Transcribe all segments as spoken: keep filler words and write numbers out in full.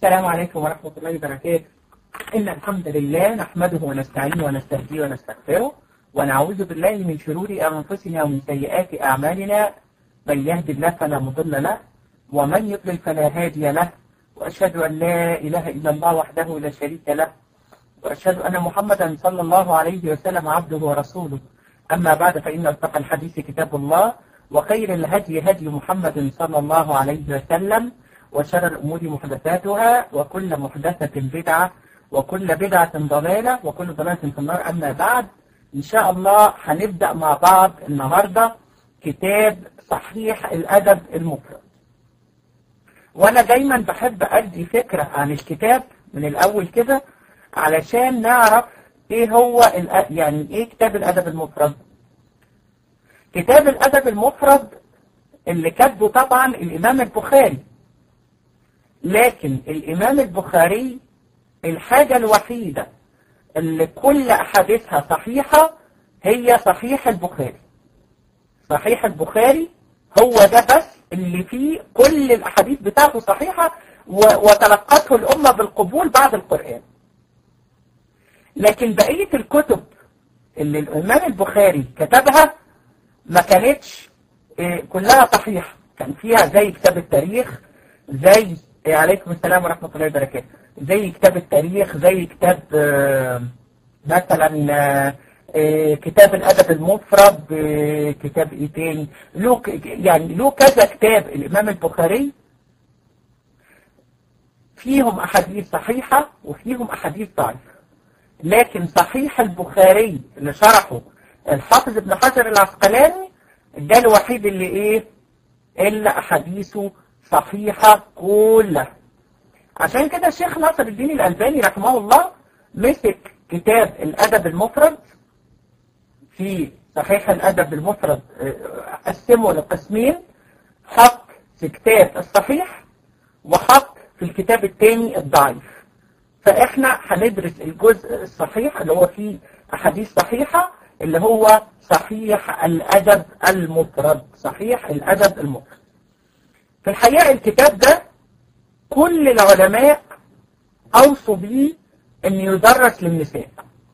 السلام عليكم ورحمة الله وبركاته. إن الحمد لله نحمده ونستعينه ونستهديه ونستغفره ونعوذ بالله من شرور أنفسنا ومن سيئات أعمالنا. من يهد الله فلا مضل له ومن يضلل فلا هادي له، وأشهد أن لا إله إلا الله وحده لا شريك له، وأشهد أن محمدا صلى الله عليه وسلم عبده ورسوله. أما بعد، فإن أصدق الحديث كتاب الله، وخير الهدي هدي محمد صلى الله عليه وسلم، وشر الأمور محدثاتها، وكل محدثة بدعة، وكل بدعة ضلالة، وكل ضلالة في النار. أما بعد، إن شاء الله هنبدأ مع بعض النهاردة كتاب صحيح الأدب المفرد. وأنا دايما بحب أدي فكرة عن الكتاب من الأول كده علشان نعرف إيه هو يعني إيه كتاب الأدب المفرد. كتاب الأدب المفرد اللي كاتبه طبعا الإمام البخاري، لكن الإمام البخاري الحاجة الوحيدة اللي كل أحاديثها صحيحة هي صحيح البخاري. صحيح البخاري هو ده بس اللي فيه كل الأحاديث بتاعته صحيحة وتلقته الأمة بالقبول بعد القرآن. لكن بقية الكتب اللي الإمام البخاري كتبها ما كانتش كلها صحيحة. كان فيها زي كتاب التاريخ، زي عليكم السلام ورحمة الله وبركاته، زي كتاب التاريخ، زي كتاب مثلا كتاب الأدب المفرد، كتاب ايه تاني، له يعني له كذا كتاب الإمام البخاري فيهم أحاديث صحيحة وفيهم أحاديث ضعيفة. لكن صحيح البخاري اللي شرحه الحافظ ابن حجر العسقلاني ده الوحيد اللي ايه إلا أحاديثه صحيحة كلها. عشان كده الشيخ ناصر الدين الألباني رحمه الله مسك كتاب الأدب المفرد في صحيح الأدب المفرد، قسمه لقسمين، حط في كتاب الصحيح وحط في الكتاب الثاني الضعيف. فإحنا هندرس الجزء الصحيح اللي هو فيه أحاديث صحيحة، اللي هو صحيح الأدب المفرد. صحيح الأدب المفرد في الحقيقة الكتاب ده كل العلماء أوصوا به أن يدرس للنساء.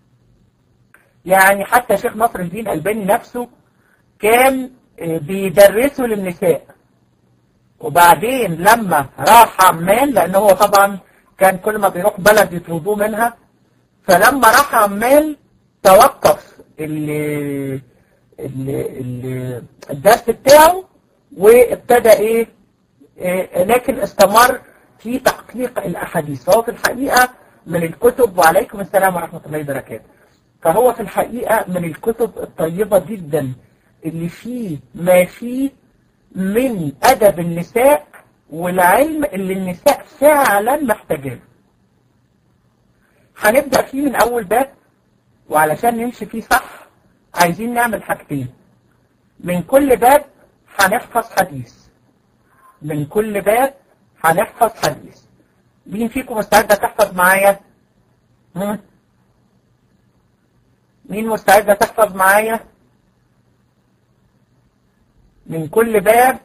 يعني حتى شيخ ناصر الدين الألباني نفسه كان بيدرسه للنساء. وبعدين لما راح عمان، لأنه هو طبعا كان كل ما بيروح بلد يطردوه منها، فلما راح عمان توقف ال ال الدرس بتاعه وابتدى ايه, إيه لكن استمر في تحقيق الأحاديث. فهو في الحقيقة من الكتب، وعليكم السلام ورحمة الله وبركاته، فهو في الحقيقة من الكتب الطيبة جدا اللي فيه ما فيه من أدب النساء والعلم اللي النساء فعلا محتاجين. هنبدأ فيه من أول باب، وعلشان نمشي فيه صح عايزين نعمل حاجتين. من كل باب هنحفظ حديث، من كل باب هنحفظ حديث. مين فيكم مستعدة تحفظ معايا؟ مين مستعدة تحفظ معايا؟ من كل باب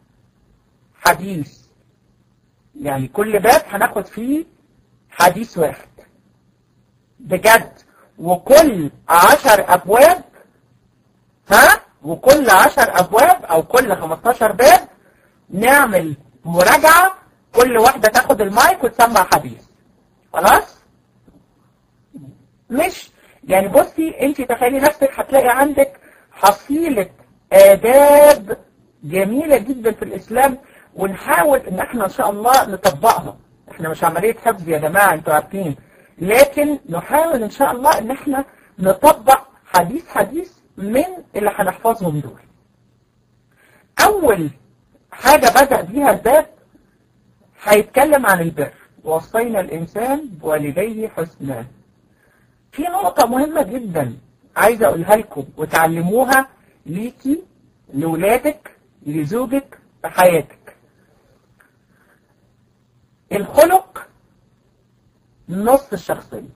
حديث، يعني كل باب هناخد فيه حديث واحد بجد. وكل عشر أبواب، ها وكل عشر أبواب أو كل خمستاشر باب نعمل مراجعة، كل واحدة تاخد المايك وتسمع حديث. خلاص؟ مش يعني بصي انت تخيلي نفسك هتلاقي عندك حصيلة آداب جميلة جدا في الإسلام، ونحاول ان احنا ان شاء الله نطبقها. احنا مش عملية حفظ يا جماعة، انتوا عارفين، لكن نحاول ان شاء الله ان احنا نطبق حديث حديث من اللي هنحفظهم دول. اول حاجة بدأ بيها الباب هيتكلم عن البر، ووصينا الانسان بوالديه حسنا. في نقطة مهمة جدا عايز اقولها لكم وتعلموها ليكي، لولادك، لزوجك، في حياتك. الخلق نص الشخصية.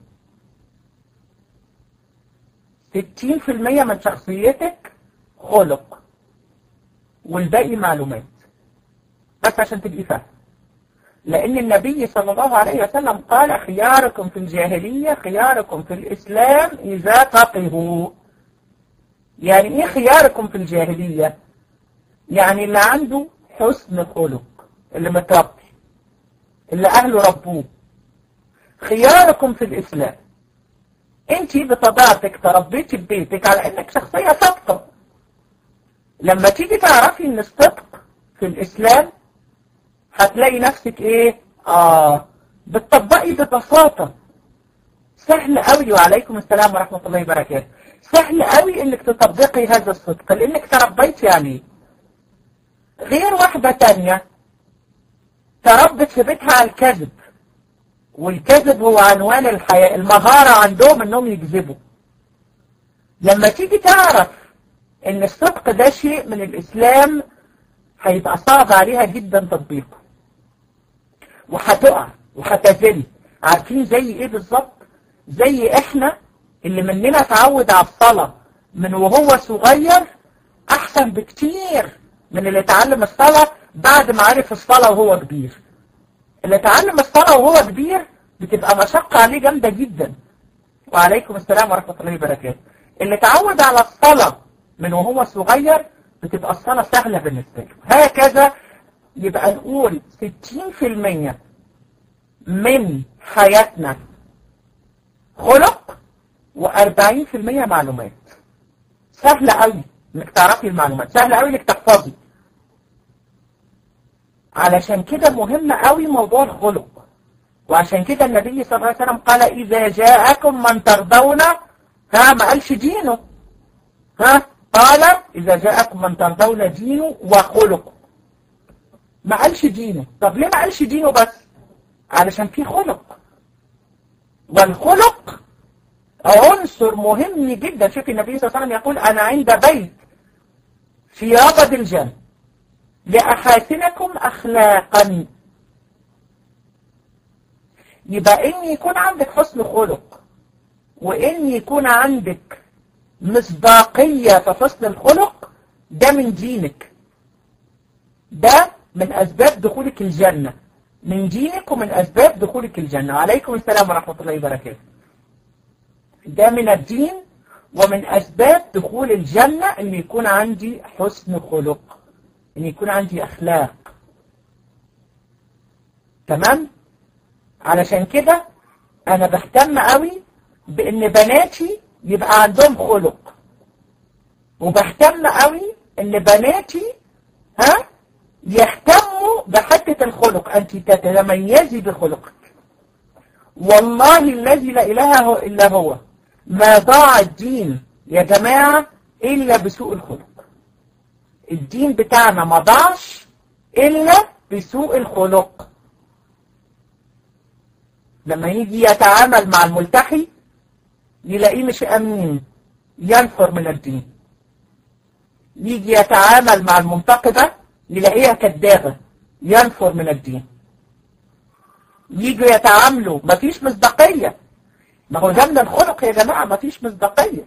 ستين في المية من شخصيتك خلق والباقي معلومات، بس عشان تبقي فاهم. لأن النبي صلى الله عليه وسلم قال خياركم في الجاهلية خياركم في الإسلام إذا فقهوا. يعني إيه خياركم في الجاهلية؟ يعني اللي عنده حسن خلق، اللي متربي، اللي أهله ربوه. خياركم في الإسلام، أنت بطبيعتك تربيتي في بيتك على أنك شخصية صادقة. لما تيجي تعرفي أن الصدق في الإسلام هتلاقي نفسك إيه؟ آه بتطبقي ببساطة. سهل قوي. وعليكم السلام ورحمة الله وبركاته. سهل قوي انك تطبقي هذا الصدق لانك تربيتي عليه. غير واحدة تانية تربت في بيتها على الكذب، والكذب هو عنوان الحياة، المهارة عندهم انهم يكذبوا. لما تيجي تعرف ان الصدق ده شيء من الاسلام هيبقى صعب عليها جدا تطبيقه، وهتقع وهتزل. عارفين زي ايه بالظبط؟ زي احنا اللي مننا اتعود على الصلاة من وهو صغير احسن بكتير من اللي اتعلم الصلاة بعد ما عرف الصلاة وهو كبير. اللي اتعلم الصلاة وهو كبير بتبقى مشقة عليه جامدة جدا. وعليكم السلام ورحمة الله وبركاته. اللي اتعود على الصلاة من وهو صغير بتبقى الصلاة سهلة بالنسبة له. هكذا يبقى نقول ستين في المية من حياتنا خلق وأربعين في المية معلومات. سهلة قوي انك تعرفي المعلومات، سهلة قوي انك تحفظي. علشان كده مهم قوي موضوع الخلق. وعشان كده النبي صلى الله عليه وسلم قال إذا جاءكم من ترضون، ها ما قالش دينه، ها قال إذا جاءكم من ترضون دينه وخلقه. ما قالش دينه. طب ليه ما قالش دينه بس؟ علشان في خلق، والخلق عنصر مهم جدا. شوف النبي صلى الله عليه وسلم يقول أنا عند بيت في ربد الجنة لأحاسنكم أخلاقا. يبقى إن يكون عندك حسن خلق، وإن يكون عندك مصداقية في حسن الخلق، ده من دينك، ده من أسباب دخولك الجنة، من دينك ومن أسباب دخولك الجنة. وعليكم السلام ورحمة الله وبركاته. ده من الدين ومن أسباب دخول الجنة أن يكون عندي حسن خلق، أن يكون عندي أخلاق. تمام؟ علشان كده أنا بهتم قوي بأن بناتي يبقى عندهم خلق، وبهتم قوي أن بناتي ها يهتموا بحتة الخلق. أنت تتميزي بخلقك. والله الذي لا إله إلا هو ما ضاع الدين يا جماعة إلا بسوء الخلق. الدين بتاعنا ما ضاعش إلا بسوء الخلق. لما يجي يتعامل مع الملتحي يلاقيه مش أمين، ينفر من الدين. يجي يتعامل مع المنتقدة يلاقيها كدابة، ينفر من الدين. يجوا يتعاملوا مفيش مصداقية. ما هو ده من الخلق يا جماعة، مفيش مصداقية.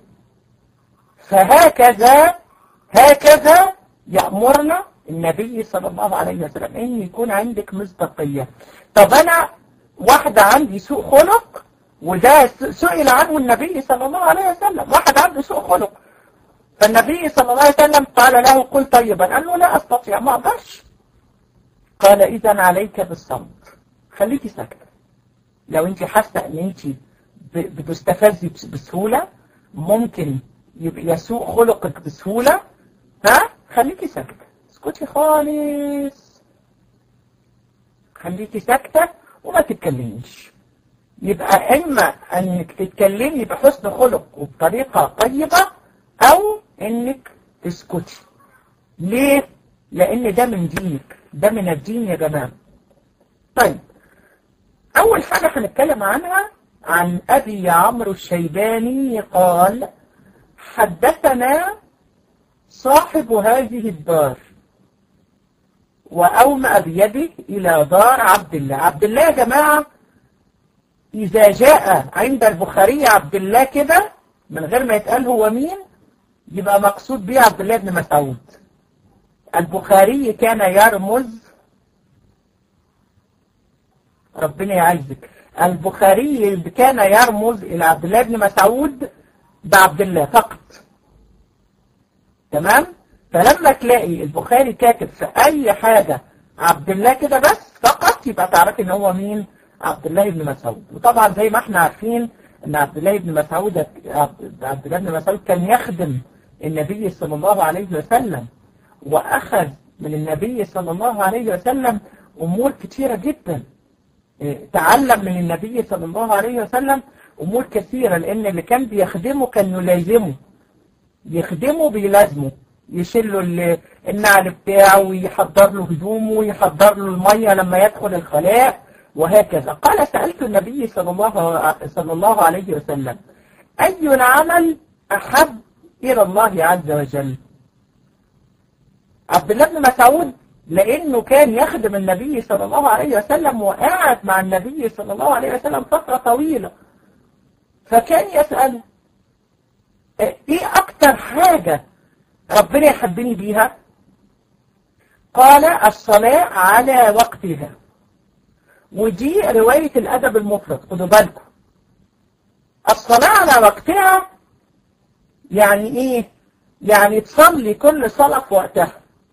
فهكذا هكذا يأمرنا النبي صلى الله عليه وسلم ان يكون عندك مصداقية. طب انا واحدة عندي سوء خلق، وده سئل عنه النبي صلى الله عليه وسلم، واحد عنده سوء خلق، فالنبي صلى الله عليه وسلم قال له قل طيبا، قال له لا استطيع، ما اقدرش. قال اذا عليك بالصمت، خليكي ساكتة. لو انت حاسة ان انت بتستفزي بسهولة، ممكن يبقى يسوء خلقك بسهولة، ها خليكي ساكتة، اسكتي خالص، خليكي ساكتة وما تتكلميش. يبقى اما انك تتكلمي بحسن خلق وبطريقة طيبة، او انك تسكتي. ليه؟ لان ده من دينك، ده من الدين يا جماعة. طيب اول حاجة هنتكلم عنها عن ابي عمرو الشيباني قال حدثنا صاحب هذه الدار وأومأ بيده إلى دار عبد الله. عبد الله يا جماعة إذا جاء عند البخاري عبد الله كده من غير ما يتقال هو مين، يبقى مقصود به عبد الله بن مسعود. البخاري كان يرمز ربنا يعزك. البخاري كان يرمز إلى عبد الله بن مسعود بعبد الله فقط. تمام؟ فلما تلاقي البخاري كاتب في أي حاجة عبد الله كده بس فقط، يبقى تعرف إن هو مين؟ عبد الله بن مسعود. وطبعا زي ما احنا عارفين إن عبد الله بن مسعود عبد الله بن مسعود كان يخدم النبي صلى الله عليه وسلم، وأخذ من النبي صلى الله عليه وسلم أمور كثيرة جدا. تعلم من النبي صلى الله عليه وسلم أمور كثيرة، لأن اللي كان بيخدمه كان يلازمه، يخدمه بيلازمه، يشيله النعل بتاعه ويحضر له هدومه ويحضر له المية لما يدخل الخلاء وهكذا. قال: سألت النبي صلى الله صلى الله عليه وسلم: أي العمل أحب إلى الله عز وجل؟ عبد الله بن مسعود لأنه كان يخدم النبي صلى الله عليه وسلم وقعد مع النبي صلى الله عليه وسلم فترة طويلة، فكان يسأل: إيه أكتر حاجة ربنا يحبني بيها؟ قال: الصلاة على وقتها. ودي رواية الأدب المفرد، خدوا بالكم. الصلاة على وقتها يعني إيه؟ يعني تصلي كل صلاة في وقتها.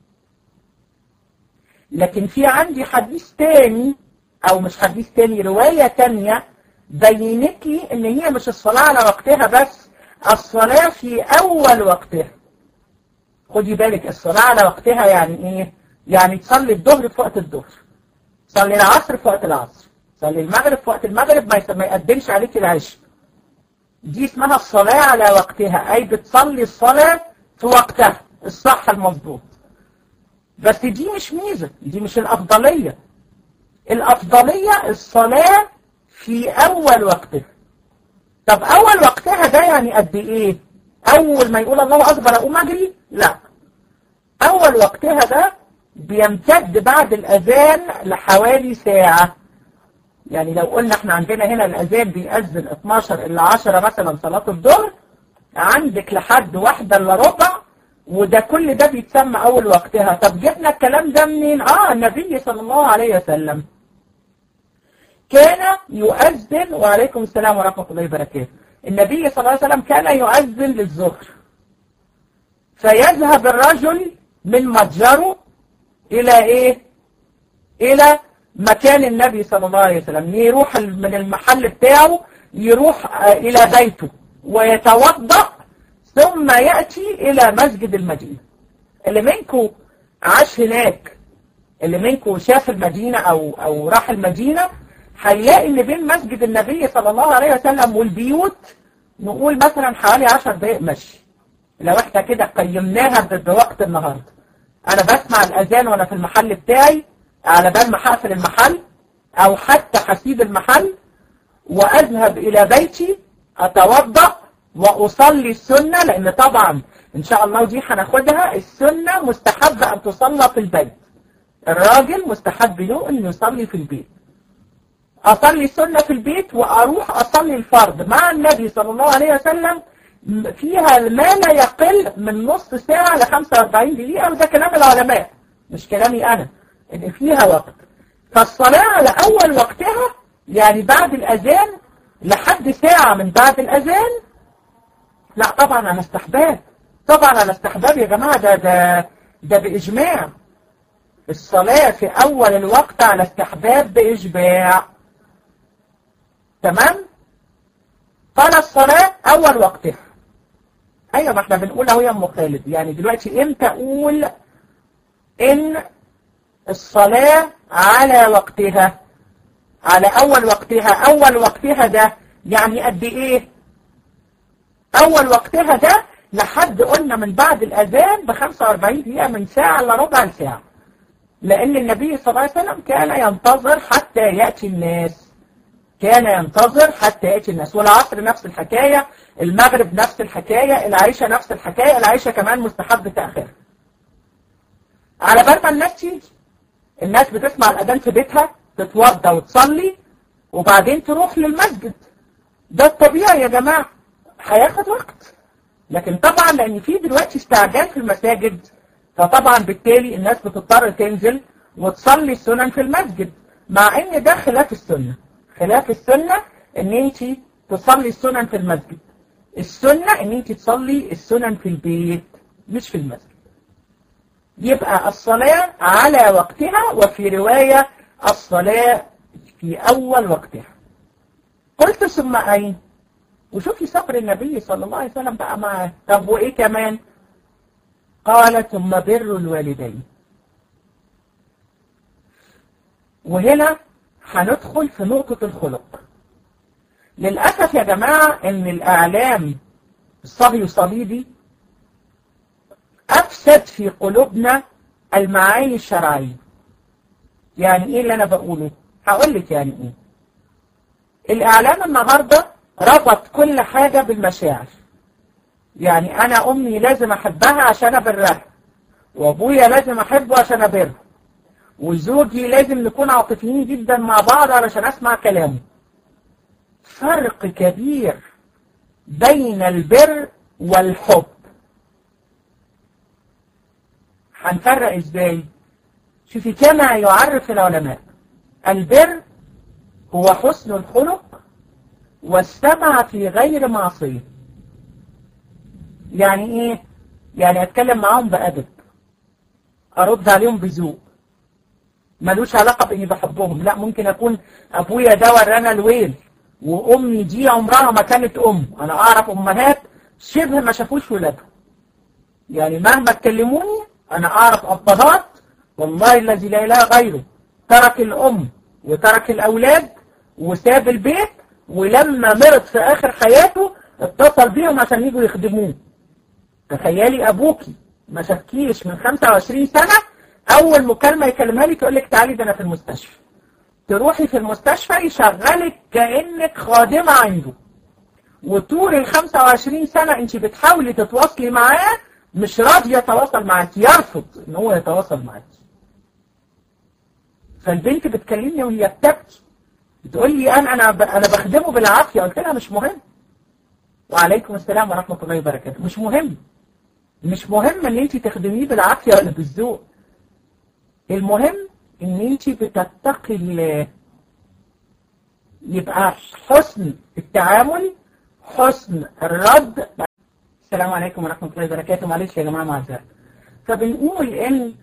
لكن في عندي حديث تاني، أو مش حديث تاني، رواية تانية بينت لي إن هي مش الصلاة على وقتها بس، الصلاة في أول وقتها. خدي بالك، الصلاة على وقتها يعني إيه؟ يعني تصلي الظهر في وقت الظهر، تصلي العصر في وقت العصر، تصلي المغرب في وقت المغرب، ما يقدمش عليك العشاء. دي اسمها الصلاة على وقتها، أي بتصلي الصلاة في وقتها الصح المظبوط. بس دي مش ميزة، دي مش الأفضلية. الأفضلية الصلاة في أول وقتها. طب أول وقتها ده يعني قد إيه؟ أول ما يقول الله أكبر أقوم أجري؟ لا. أول وقتها ده بيمتد بعد الأذان لحوالي ساعة. يعني لو قلنا احنا عندنا هنا الأذان بيأذن اتناشر إلى عشرة مثلا صلاة الظهر، عندك لحد واحدة إلا ربع، وده كل ده بيتسمى أول وقتها. طب جبنا الكلام ده منين؟ آه النبي صلى الله عليه وسلم كان يؤذن. وعليكم السلام ورحمة الله وبركاته. النبي صلى الله عليه وسلم كان يؤذن للظهر، فيذهب الرجل من متجره إلى إيه؟ إلى مكان النبي صلى الله عليه وسلم، يروح من المحل بتاعه يروح إلى بيته ويتوضأ، ثم يأتي إلى مسجد المدينة. اللي منكم عاش هناك، اللي منكم شاف المدينة أو أو راح المدينة، هيلاقي إن بين مسجد النبي صلى الله عليه وسلم والبيوت نقول مثلا حوالي عشر دقائق مشي. لو احنا كده قيمناها بوقت النهارده، أنا بسمع الأذان وأنا في المحل بتاعي، على بال ما هقفل المحل أو حتى هسيب المحل وأذهب إلى بيتي أتوضأ وأصلي السنة، لأن طبعا إن شاء الله دي هناخدها، السنة مستحب أن تصلى في البيت. الراجل مستحب له أن يصلي في البيت. أصلي السنة في البيت وأروح أصلي الفرض مع النبي صلى الله عليه وسلم، فيها ما لا يقل من نص ساعة ل خمسة وأربعين دقيقة، وده كلام العلماء مش كلامي أنا، إن فيها وقت. فالصلاة على أول وقتها يعني بعد الأذان لحد ساعة من بعد الأذان، لا طبعا على استحباب، طبعا على استحباب يا جماعة، ده ده ده بإجماع. الصلاة في أول الوقت على استحباب بإجماع. تمام؟ قال الصلاة أول وقتها. أيوة، ما احنا بنقول أهو يا أم خالد، يعني دلوقتي إمتى أقول إن الصلاة على وقتها، على أول وقتها؟ أول وقتها ده يعني قد إيه؟ أول وقتها ده لحد قلنا من بعد الأذان ب خمسة وأربعين دقيقة، من ساعة إلا ربع ساعة، لأن النبي صلى الله عليه وسلم كان ينتظر حتى يأتي الناس، كان ينتظر حتى يأتي الناس. والعصر نفس الحكاية، المغرب نفس الحكاية، العشاء نفس الحكاية، العشاء كمان مستحب تأخير على بال ما الناس تيجي. الناس بتسمع الأذان في بيتها، تتوضى وتصلي وبعدين تروح للمسجد. ده الطبيعي يا جماعة، هياخد وقت. لكن طبعا لأن في دلوقتي استعجال في المساجد، فطبعا بالتالي الناس بتضطر تنزل وتصلي السنن في المسجد. مع ان ده خلاف السنة. خلاف السنة ان انت تصلي السنن في المسجد. السنة ان انت تصلي السنن في البيت مش في المسجد. يبقى الصلاة على وقتها، وفي رواية الصلاة في اول وقتها. قلت ثم اين؟ وشوفي صبر النبي صلى الله عليه وسلم بقى معاه. طب وايه كمان؟ قال ثم بر الوالدين. وهنا هندخل في نقطة الخلق. للأسف يا جماعة ان الإعلام الصهيوني صليبي أفسد في قلوبنا المعاني الشرعية. يعني ايه اللي انا بقوله؟ هقول لك يعني ايه. الإعلام النهاردة ربط كل حاجة بالمشاعر. يعني انا امي لازم احبها عشان ابرها، وابويا لازم احبه عشان ابره، وزوجي لازم نكون عاطفيين جدا مع بعض علشان اسمع كلامه. فرق كبير بين البر والحب. هنفرق ازاي؟ شوفي كما يعرف العلماء، البر هو حسن الخلق والسمع في غير معصية. يعني ايه؟ يعني اتكلم معاهم بأدب، ارد عليهم بذوق، ملوش علاقة باني بحبهم. لا، ممكن اكون ابويا ده ورانا الويل، وامي دي عمرها ما كانت ام. انا اعرف امهات شبه ما شافوش ولادهم، يعني مهما تكلموني. انا اعرف ابهات والله الذي لا اله غيره ترك الام وترك الاولاد وساب البيت، ولما مرض في اخر حياته اتصل بيهم عشان يجوا يخدموه. تخيلي ابوكي ما شافكيش من خمسة وعشرين سنة، اول مكالمة يكلمها لك يقول لك تعالي ده انا في المستشفى. تروحي في المستشفى يشغلك كأنك خادمة عنده، وطول ال خمسة وعشرين سنة انت بتحاولي تتواصلي معاه، مش راضي يتواصل معاك، يرفض ان هو يتواصل معاك. فالبنت بتكلمني وهي بتبكي، بتقول لي انا انا انا بخدمه بالعافية. قلت لها مش مهم. وعليكم السلام ورحمة الله وبركاته. مش مهم، مش مهم ان انت تخدميه بالعافية ولا بالذوق. المهم ان انت بتتقي الله. يبقى حسن التعامل، حسن الرد. السلام عليكم ورحمة الله وبركاته. معلش يا جماعة معذرة. فبنقول ان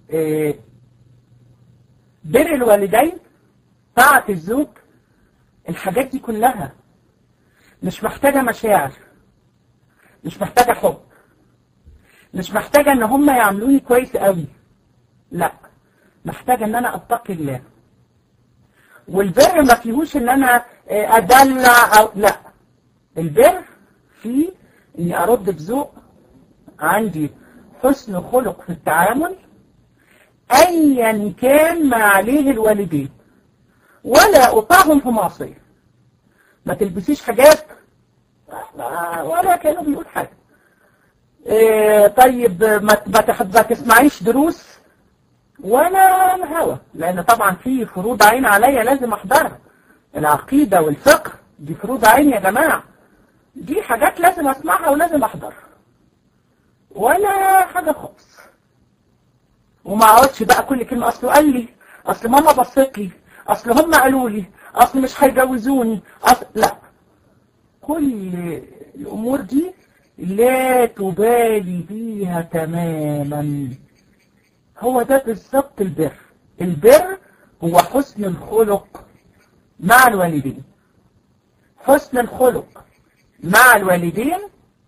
بر الوالدين، طاعة الزوج، الحاجات دي كلها مش محتاجة مشاعر، مش محتاجة حب، مش محتاجة ان هم يعملوني كويس قوي. لا، محتاجة ان انا اتقي الله. والبر ما فيهوش ان انا ادلع او لا. البر فيه اني ارد بذوق، عندي حسن خلق في التعامل ايا كان ما عليه الوالدين، ولا اطاعهم في معصية. ما تلبسيش حاجات ولا كانوا بيقول حاجة. إيه طيب ما تسمعيش دروس ولا الهوى، لان طبعا في فروض عين عليا لازم احضرها. العقيدة والفقه دي فروض عين يا جماعة، دي حاجات لازم اسمعها ولازم احضرها، ولا حاجة خالص. وما اقعدش بقى كل كلمة اصله قال لي، اصل ماما بصت لي، اصل هم قالوا لي، اصل مش هيجوزوني، اصل لا. كل الامور دي لا تبالي بيها تماما. هو ده بالظبط البر. البر هو حسن الخلق مع الوالدين، حسن الخلق مع الوالدين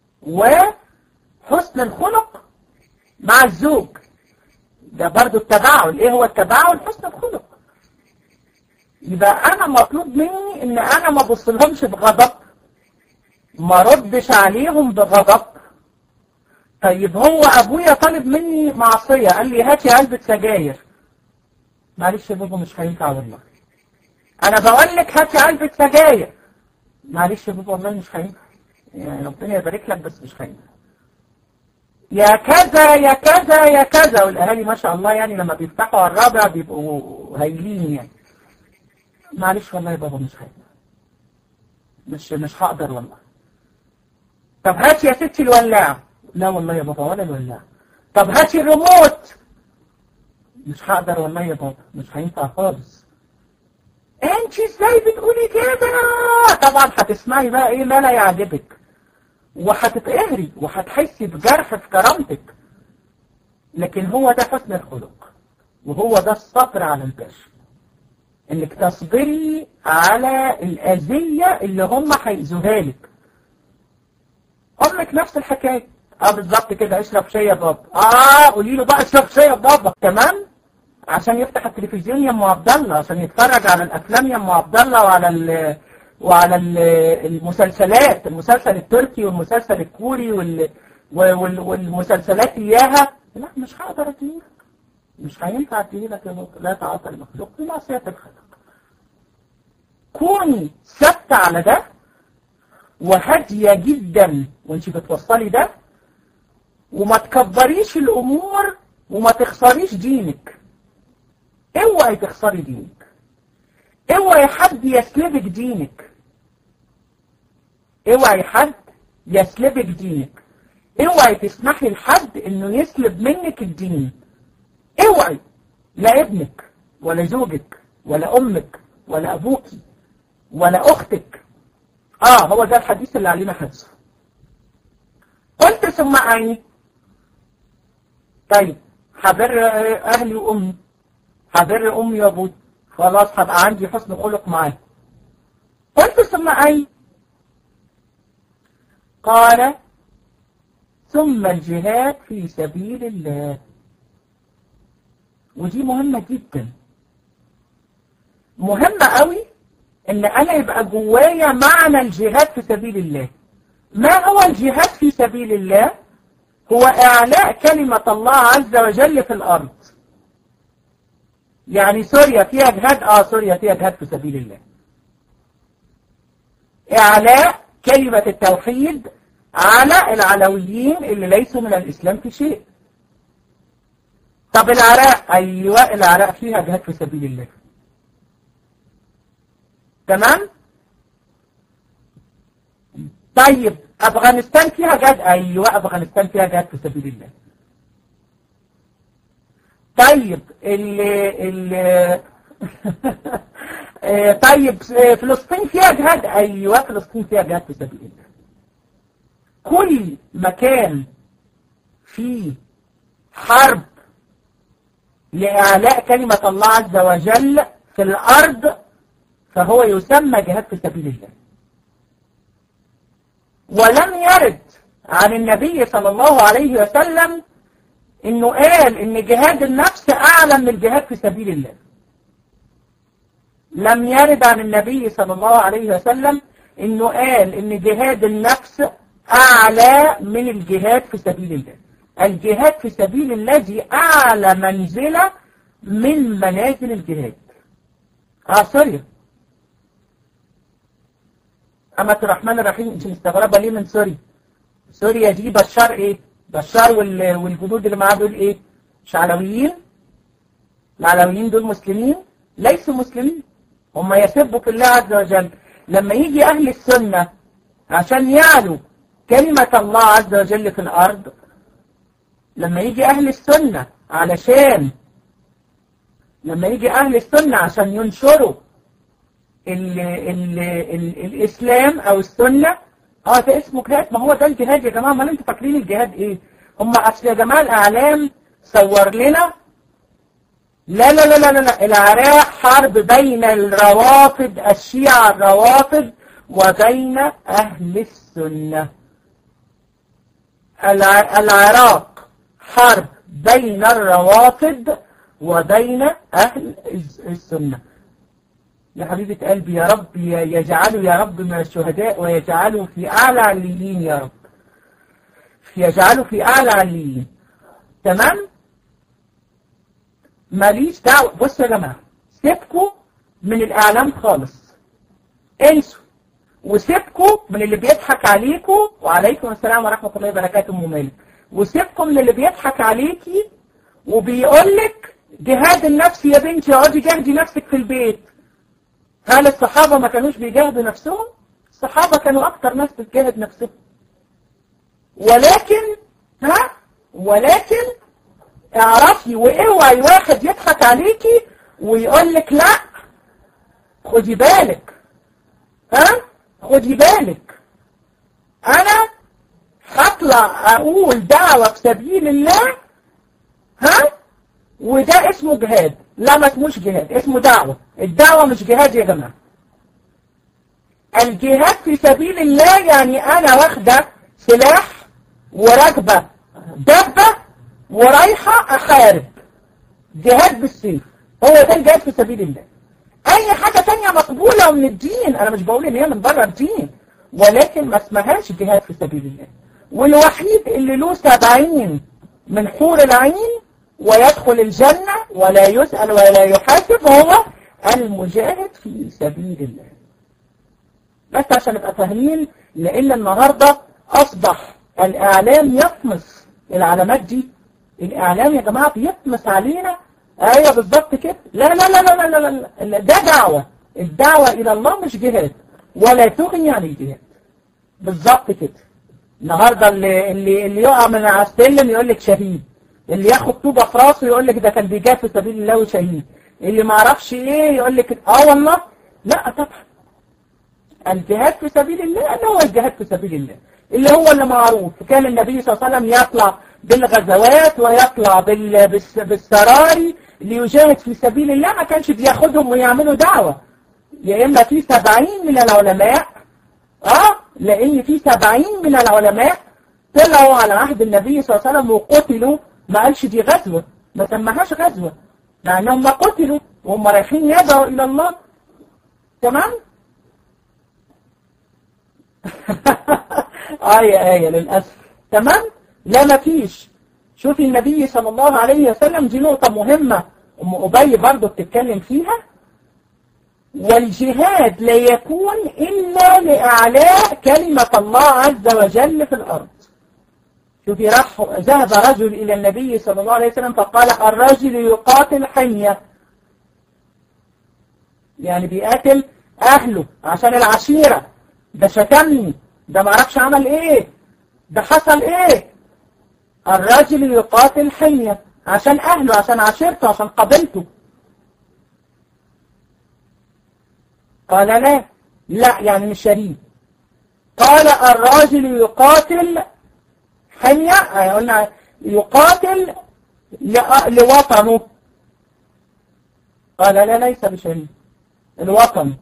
وحسن الخلق مع الزوج. ده برضو التباعل. ايه هو التباعل؟ حسن الخلق. يبقى انا مطلوب مني ان انا ما بصلهمش بغضب، ما ردش عليهم بغضب. طيب هو ابويا طالب مني معصية، قال لي هاتي علبة سجاير. معلش يا بابا مش هينفع والله. انا بقول لك هاتي علبة سجاير. معلش يا بابا والله مش هينفع، يعني ربنا يبارك لك بس مش هينفع. يا كذا يا كذا يا كذا. والاهالي ما شاء الله يعني لما بيفتحوا على الرابع بيبقوا هايلين يعني. معلش والله يا بابا مش هينفع، مش مش هقدر والله. طب هاتي يا ستي الولاعة. لا والله يا بابا ولا الولاعة. طب هاتي الريموت. مش هقدر والله يا بابا، مش هينفع خالص. انت ازاي بتقولي كده؟ طبعا هتسمعي بقى ايه ما لا يعجبك، وهتتقهري وهتحسي بجرح في كرامتك. لكن هو ده حسن الخلق، وهو ده الصبر على البشر، انك تصبري على الأذية اللي هم هيأذوها لك. امك نفس الحكاية، اه بالظبط كده، اشرب شاي يا بابا، اه قولي له بقى اشرب شاي يا بابا، تمام؟ عشان يفتح التلفزيون يا ام عبد الله، عشان يتفرج على الافلام يا ام عبد الله، وعلى ال وعلى ال المسلسلات، المسلسل التركي والمسلسل الكوري وال وال والمسلسلات اياها. لا مش هقدر اديلك، مش هينفع اديلك يا بابا، لا تعاطى المخلوق بمعصية الخالق. كوني ثابتة على ده وهادية جدا وانت بتوصلي ده، وما تكبريش الامور وما تخسريش دينك. اوعي تخسري دينك، اوعي حد يسلبك دينك، اوعي حد يسلبك دينك، اوعي تسمحي لحد انه يسلب منك الدين. اوعي، لا ابنك ولا زوجك ولا امك ولا ابوك ولا اختك. اه هو ده الحديث اللي علينا حفظه. قلت ثم عيني، طيب هبر اهلي وامي، هبر امي وابوي، خلاص هبقى عندي حسن خلق معاه. قلت ثم عيني، قال ثم الجهاد في سبيل الله. ودي مهمة جدا، مهمة قوي ان انا يبقى جوايا معنى الجهاد في سبيل الله. ما هو الجهاد في سبيل الله؟ هو اعلاء كلمة الله عز وجل في الارض. يعني سوريا فيها جهاد، اه سوريا فيها جهاد في سبيل الله. اعلاء كلمة التوحيد على العلويين اللي ليسوا من الاسلام في شيء. طب العراق، ايوه العراق فيها جهاد في سبيل الله، تمام؟ طيب افغانستان فيها جهاد، ايوه افغانستان فيها جهاد في سبيل الله. طيب ال ال طيب فلسطين فيها جهاد، ايوه فلسطين فيها جهاد في سبيل الله. كل مكان فيه حرب لإعلاء كلمة الله عز وجل في الأرض فهو يسمى جهاد في سبيل الله. ولم يرد عن النبي صلى الله عليه وسلم انه قال ان جهاد النفس اعلى من الجهاد في سبيل الله. لم يرد عن النبي صلى الله عليه وسلم انه قال ان جهاد النفس اعلى من الجهاد في سبيل الله. الجهاد في سبيل الله دي اعلى منزلة من منازل الجهاد. اه سوريا، أمة الرحمن الرحيم، انت مستغربة ليه من سوريا؟ سوريا دي بشار ايه؟ بشار والجنود اللي معاه دول ايه؟ مش علويين؟ العلويين دول مسلمين؟ ليسوا مسلمين، هم يسبوا في الله عز وجل. لما يجي أهل السنة عشان يعلوا كلمة الله عز وجل في الأرض، لما يجي أهل السنة علشان لما يجي أهل السنة عشان ينشروا ال ال ال الإسلام أو السنة، اه ده اسمه جهاد. ما هو ده الجهاد يا جماعة، ما انتوا فاكرين الجهاد ايه؟ هم أصل يا جماعة الإعلام صور لنا لا لا لا لا لا العراق حرب بين الروافض الشيعة الروافض وبين أهل السنة. العراق حرب بين الروافض وبين أهل السنة. يا حبيبة قلبي يا رب يجعله يا رب من الشهداء ويجعله في أعلى عليين يا رب، يجعله في أعلى عليين. تمام؟ ماليش دعوة. بصوا يا جماعة، سيبكوا من الإعلام خالص، انسوا، وسيبكوا من اللي بيضحك عليكوا. وعليكم السلام ورحمة الله وبركاته أم مالك. وسيبكوا من اللي بيضحك عليكي وبيقولك جهاد النفس يا بنتي، اقعدي جاهدي نفسك في البيت. هل الصحابة ما كانوش بيجاهدوا نفسهم؟ الصحابة كانوا أكتر ناس بتجاهد نفسهم، ولكن ها ولكن اعرفي واوعي واحد يضحك عليكي ويقول لك لا خدي بالك، ها خدي بالك، انا هطلع اقول دعوة في سبيل الله، ها وده اسمه جهاد. لا ما اسموش جهاد، اسمه دعوة. الدعوة مش جهاد يا جماعة. الجهاد في سبيل الله يعني انا واخدة سلاح وراكبة دابة ورايحة احارب، جهاد بالسيف، هو ده الجهاد في سبيل الله. اي حاجة تانية مقبولة من الدين، انا مش بقول ان هي من بره الدين، ولكن ما اسمهاش جهاد في سبيل الله. والوحيد اللي له سبعين من حور العين ويدخل الجنة ولا يسأل ولا يحاسب هو المجاهد في سبيل الله. بس عشان نبقى فاهمين، لان النهاردة اصبح الاعلام يطمس العلامات دي. الاعلام يا جماعة بيطمس علينا. ايوه بالظبط كده. لا لا لا لا لا لا لا، ده دعوة. الدعوة الى الله مش جهاد، ولا تغني عن الجهاد. بالظبط كده. النهارده اللي اللي اللي يقع من على السلم يقول لك شهيد، اللي ياخد طوبة في راسه يقول لك ده كان بيجاهد في سبيل الله وشهيد، اللي ما يعرفش ايه يقول لك اه والله. لا طبعا، الجهاد في سبيل الله اللي هو الجهاد في سبيل الله اللي هو اللي معروف. كان النبي صلى الله عليه وسلم يطلع بالغزوات ويطلع بال... بالس... بالسراري ليجاهد في سبيل الله، ما كانش بياخدهم ويعملوا دعوة. يا إما في سبعين من العلماء، اه لأن في سبعين من العلماء طلعوا على عهد النبي صلى الله عليه وسلم وقتلوا، ما قالش دي غزوة، ما سماهاش غزوة، لأنهم قتلوا وهم رايحين يدعوا إلى الله. تمام؟ آية آية للأسف. تمام؟ لا ما فيش. شوفي النبي صلى الله عليه وسلم، دي نقطة مهمة أم أبي برضه بتتكلم فيها. والجهاد لا يكون إلا لإعلاء كلمة الله عز وجل في الأرض. شوفي راح ذهب رجل إلى النبي صلى الله عليه وسلم فقال الرجل يقاتل حمية، يعني بيقاتل أهله عشان العشيرة، ده شتمني، ده معرفش عمل إيه، ده حصل إيه. الرجل يقاتل حمية عشان أهله، عشان عشيرته، عشان قبيلته. قال لا لا يعني مش شريك. قال الراجل يقاتل حمية، قلنا يقاتل لوطنه. قال لا ليس بشريك، الوطن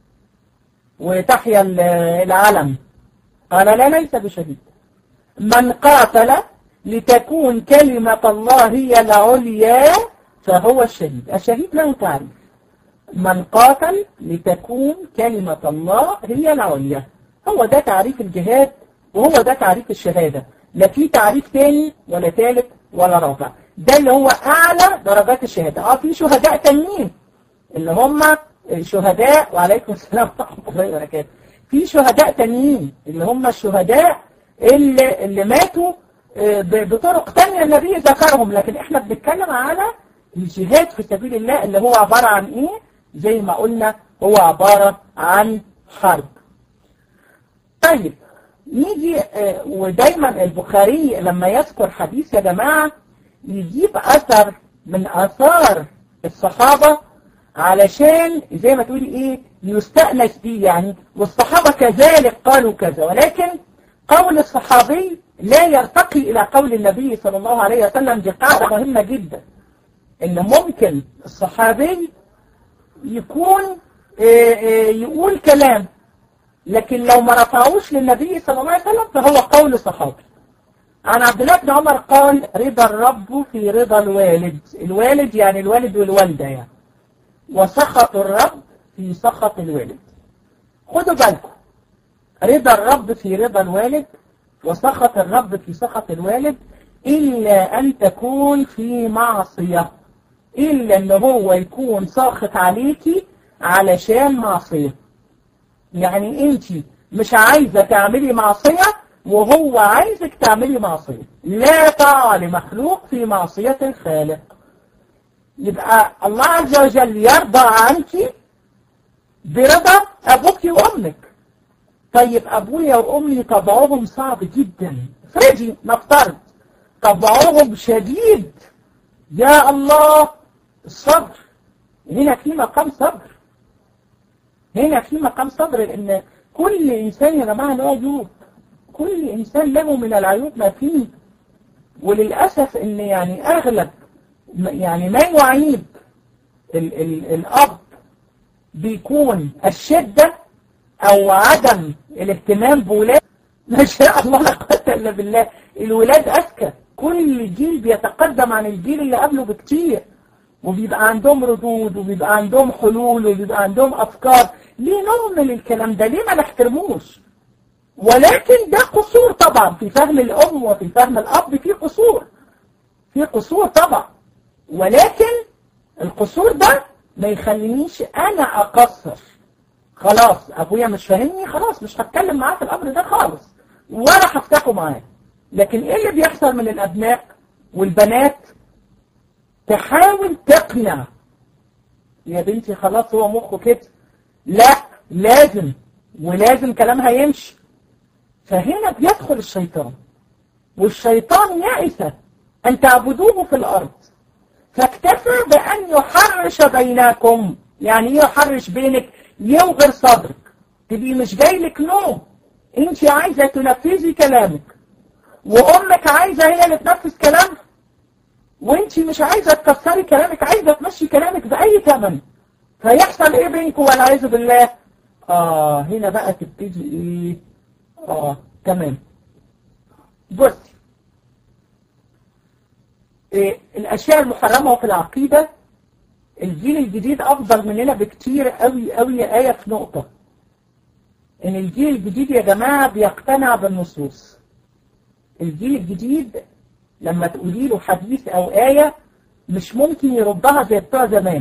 وتحيا العلم. قال لا ليس بشريك. من قاتل لتكون كلمة الله هي العليا فهو الشهيد. الشهيد له تعريف، من قاتل لتكون كلمة الله هي العليا، هو ده تعريف الجهاد وهو ده تعريف الشهادة. لا في تعريف تاني ولا ثالث ولا رابع، ده اللي هو أعلى درجات الشهادة. اه في شهداء تانيين اللي هم شهداء، وعليكم السلام ورحمة الله وبركاته، في شهداء تانيين اللي هم الشهداء اللي, اللي ماتوا بطرق تانية النبي ذكرهم، لكن احنا بنتكلم على الجهاد في سبيل الله اللي هو عبارة عن ايه؟ زي ما قلنا هو عبارة عن حرب. طيب نيجي، ودايما البخاري لما يذكر حديث يا جماعة يجيب أثر من آثار الصحابة علشان زي ما تقولي ايه يستأنس بيه يعني، والصحابة كذلك قالوا كذا، ولكن قول الصحابي لا يرتقي إلى قول النبي صلى الله عليه وسلم. دي قاعدة مهمة جدا، إن ممكن الصحابي يكون يقول كلام لكن لو ما رفعوش للنبي صلى الله عليه وسلم فهو قول صحابي. عن عبد الله بن عمر قال رضا الرب في رضا الوالد، الوالد يعني الوالد والوالدة يعني، وسخط الرب في سخط الوالد. خدوا بالكم، رضا الرب في رضا الوالد وسخط الرب في سخط الوالد إلا أن تكون في معصية، إلا أن هو يكون ساخط عليكي علشان معصية. يعني أنت مش عايزة تعملي معصية وهو عايزك تعملي معصية. لا طاعة لمخلوق في معصية الخالق. يبقى الله عز وجل يرضى عنك برضا أبوك وأمك. طيب أبويا وأمي طبعهم صعب جدا، فرجي نفترض طبعهم شديد، يا الله الصبر هنا في مقام صبر. هنا في مقام صبر، لأن كل إنسان يا جماعة له عيوب، كل إنسان له من العيوب ما فيه. وللأسف إن يعني أغلب يعني ما يعيب ال ال الأب بيكون الشدة أو عدم الاهتمام بولاد. ما شاء الله لا قوة إلا بالله، الولاد أذكى، كل جيل بيتقدم عن الجيل اللي قبله بكتير، وبيبقى عندهم ردود وبيبقى عندهم حلول وبيبقى عندهم أفكار. ليه نعمل الكلام ده؟ ليه ما نحترموش؟ ولكن ده قصور طبعا في فهم الأم وفي فهم الأب، في قصور، في قصور طبعا، ولكن القصور ده ما يخلينيش أنا أقصر. خلاص أبويا مش فاهمني، خلاص مش هتكلم معاه في الأمر ده خالص ولا هفتحه معاه. لكن إيه اللي بيحصل من الأبناء والبنات؟ تحاول تقنع يا بنتي خلاص هو مخه كده، لا لازم ولازم كلامها يمشي. فهنا بيدخل الشيطان، والشيطان يئس أن تعبدوه في الأرض، فاكتفى بأن يحرش بينكم. يعني ايه يحرش بينك؟ يوغر صدرك، تبقي مش جاي لك نوم، انت عايزة تنفذي كلامك، وأمك عايزة هي اللي تنفذ كلامها، وانت مش عايزة تكسري كلامك، عايزة تمشي كلامك بأي ثمن. فيحصل ايه بينكم والعياذ بالله؟ اه هنا بقى تبتدي ايه؟ اه تمام. بصي إيه الاشياء المحرمة في العقيدة، الجيل الجديد افضل مننا بكتير قوي قوي. آية في نقطة، ان الجيل الجديد يا جماعة بيقتنع بالنصوص. الجيل الجديد لما تقولي له حديث او آية مش ممكن يردها زي بتوع زمان.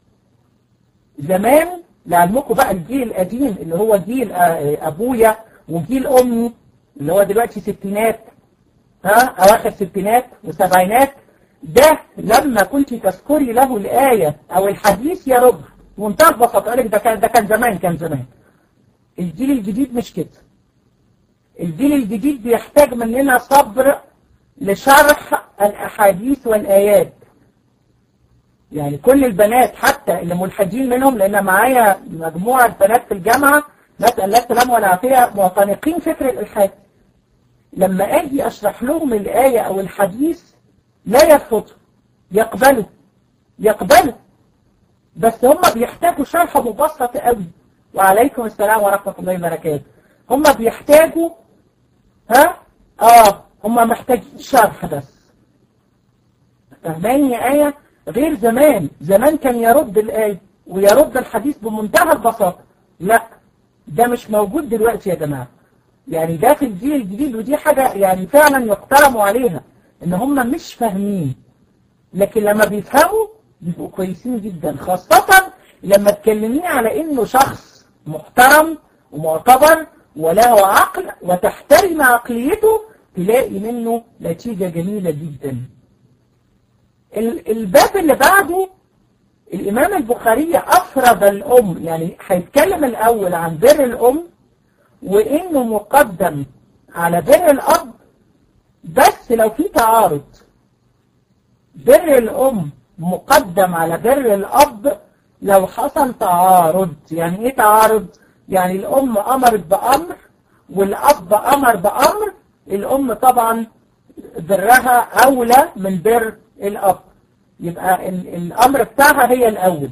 زمان لعلمكم بقى الجيل القديم اللي هو جيل ابويا وجيل امي اللي هو دلوقتي ستينات، ها اواخر ستينات وسبعينات، ده لما كنت تذكري له الآية او الحديث يرد منتهى البساطة. قالك ده كان ده كان زمان كان زمان. الجيل الجديد مش كده. الجيل الجديد بيحتاج مننا صبر لشرح الأحاديث والآيات. يعني كل البنات حتى اللي ملحدين منهم، لأن معايا مجموعة بنات في الجامعة نسأل الله السلامة والعافية معتنقين فكر الإلحاد، لما أجي أشرح لهم الآية أو الحديث لا يرفضوا، يقبلوا يقبلوا بس هم بيحتاجوا شرح مبسط قوي. وعليكم السلام ورحمة الله وبركاته. هم بيحتاجوا ها آه هم محتاجين شرح بس. فهماني يا آية؟ غير زمان. زمان كان يرد الآية ويرد الحديث بمنتهى البساطة. لا ده مش موجود دلوقتي يا جماعة. يعني ده في الجيل الجديد، ودي حاجة يعني فعلا يقترموا عليها، ان هم مش فاهمين، لكن لما بيفهموا بيبقوا كويسين جدا، خاصة لما تكلمين على انه شخص محترم ومعتبر وله عقل وتحترم عقليته، تلاقي منه نتيجة جميلة جدا. الباب اللي بعده الإمام البخاري أفرد الأم، يعني هيتكلم الأول عن بر الأم وإنه مقدم على بر الأب، بس لو في تعارض بر الأم مقدم على بر الأب لو حصل تعارض. يعني إيه تعارض؟ يعني الأم أمرت بأمر والأب أمر بأمر، الأم طبعا برها أولى من بر الأب، يبقى الأمر بتاعها هي الأول.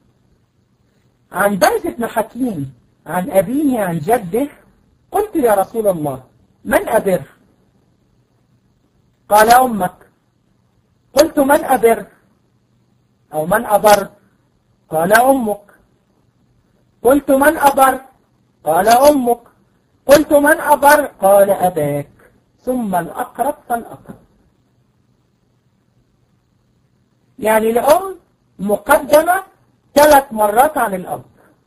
عن بهز بن حكيم عن أبيه عن جده قلت يا رسول الله من أبر؟ قال أمك. قلت من أبر أو من أبر؟ قال أمك. قلت من أبر؟ قال أمك. قلت من أبر؟ قال أباك، ثم الأقرب فالأقرب. يعني الأم مقدمة ثلاث مرات عن الأب،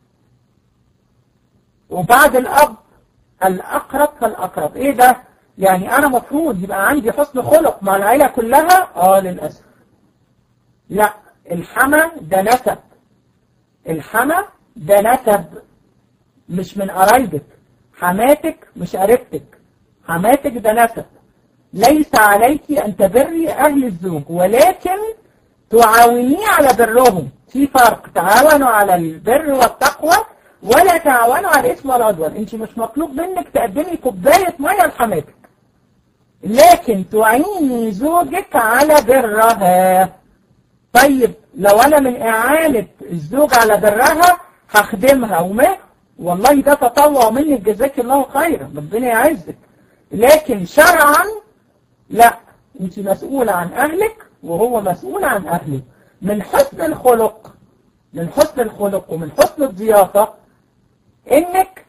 وبعد الأب الأقرب فالأقرب. إيه ده؟ يعني أنا مفروض يبقى عندي حسن خلق مع العيلة كلها؟ آه للأسف لا. الحما ده نسب، الحما ده نسب مش من قرايبك. حماتك مش قريبتك، حماتك ده نسب. ليس عليك أن تبري أهل الزوج، ولكن تعاوني على برهم. في فرق، تعاونوا على البر والتقوى ولا تعاونوا على الإثم والعدوان. انت مش مطلوب منك تقدمي كوباية مية لحماتك، لكن تعيني زوجك على برها. طيب لو انا من اعانة الزوج على برها هخدمها وما والله ده تطوع منك، جزاك الله خيرا، ربنا يعزك. لكن شرعا لا، انت مسؤولة عن اهلك وهو مسؤول عن اهله. من حسن الخلق من حسن الخلق ومن حسن الضيافة انك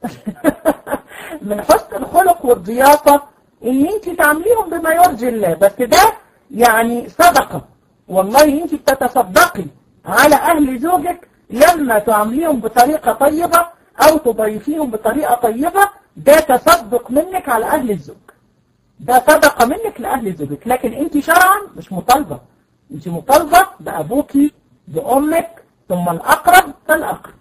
من حسن الخلق والضيافة ان انت تعمليهم بما يرضي الله. بس ده يعني صدقة، والله انت بتتصدقي على اهل زوجك لما تعمليهم بطريقة طيبة او تضيفيهم بطريقة طيبة. ده تصدق منك على اهل الزوج، ده صدقة منك لأهل زوجك. لكن انت شرعا مش مطالبة، انت مطالبة بأبوكي بأمك ثم الأقرب فالأقرب.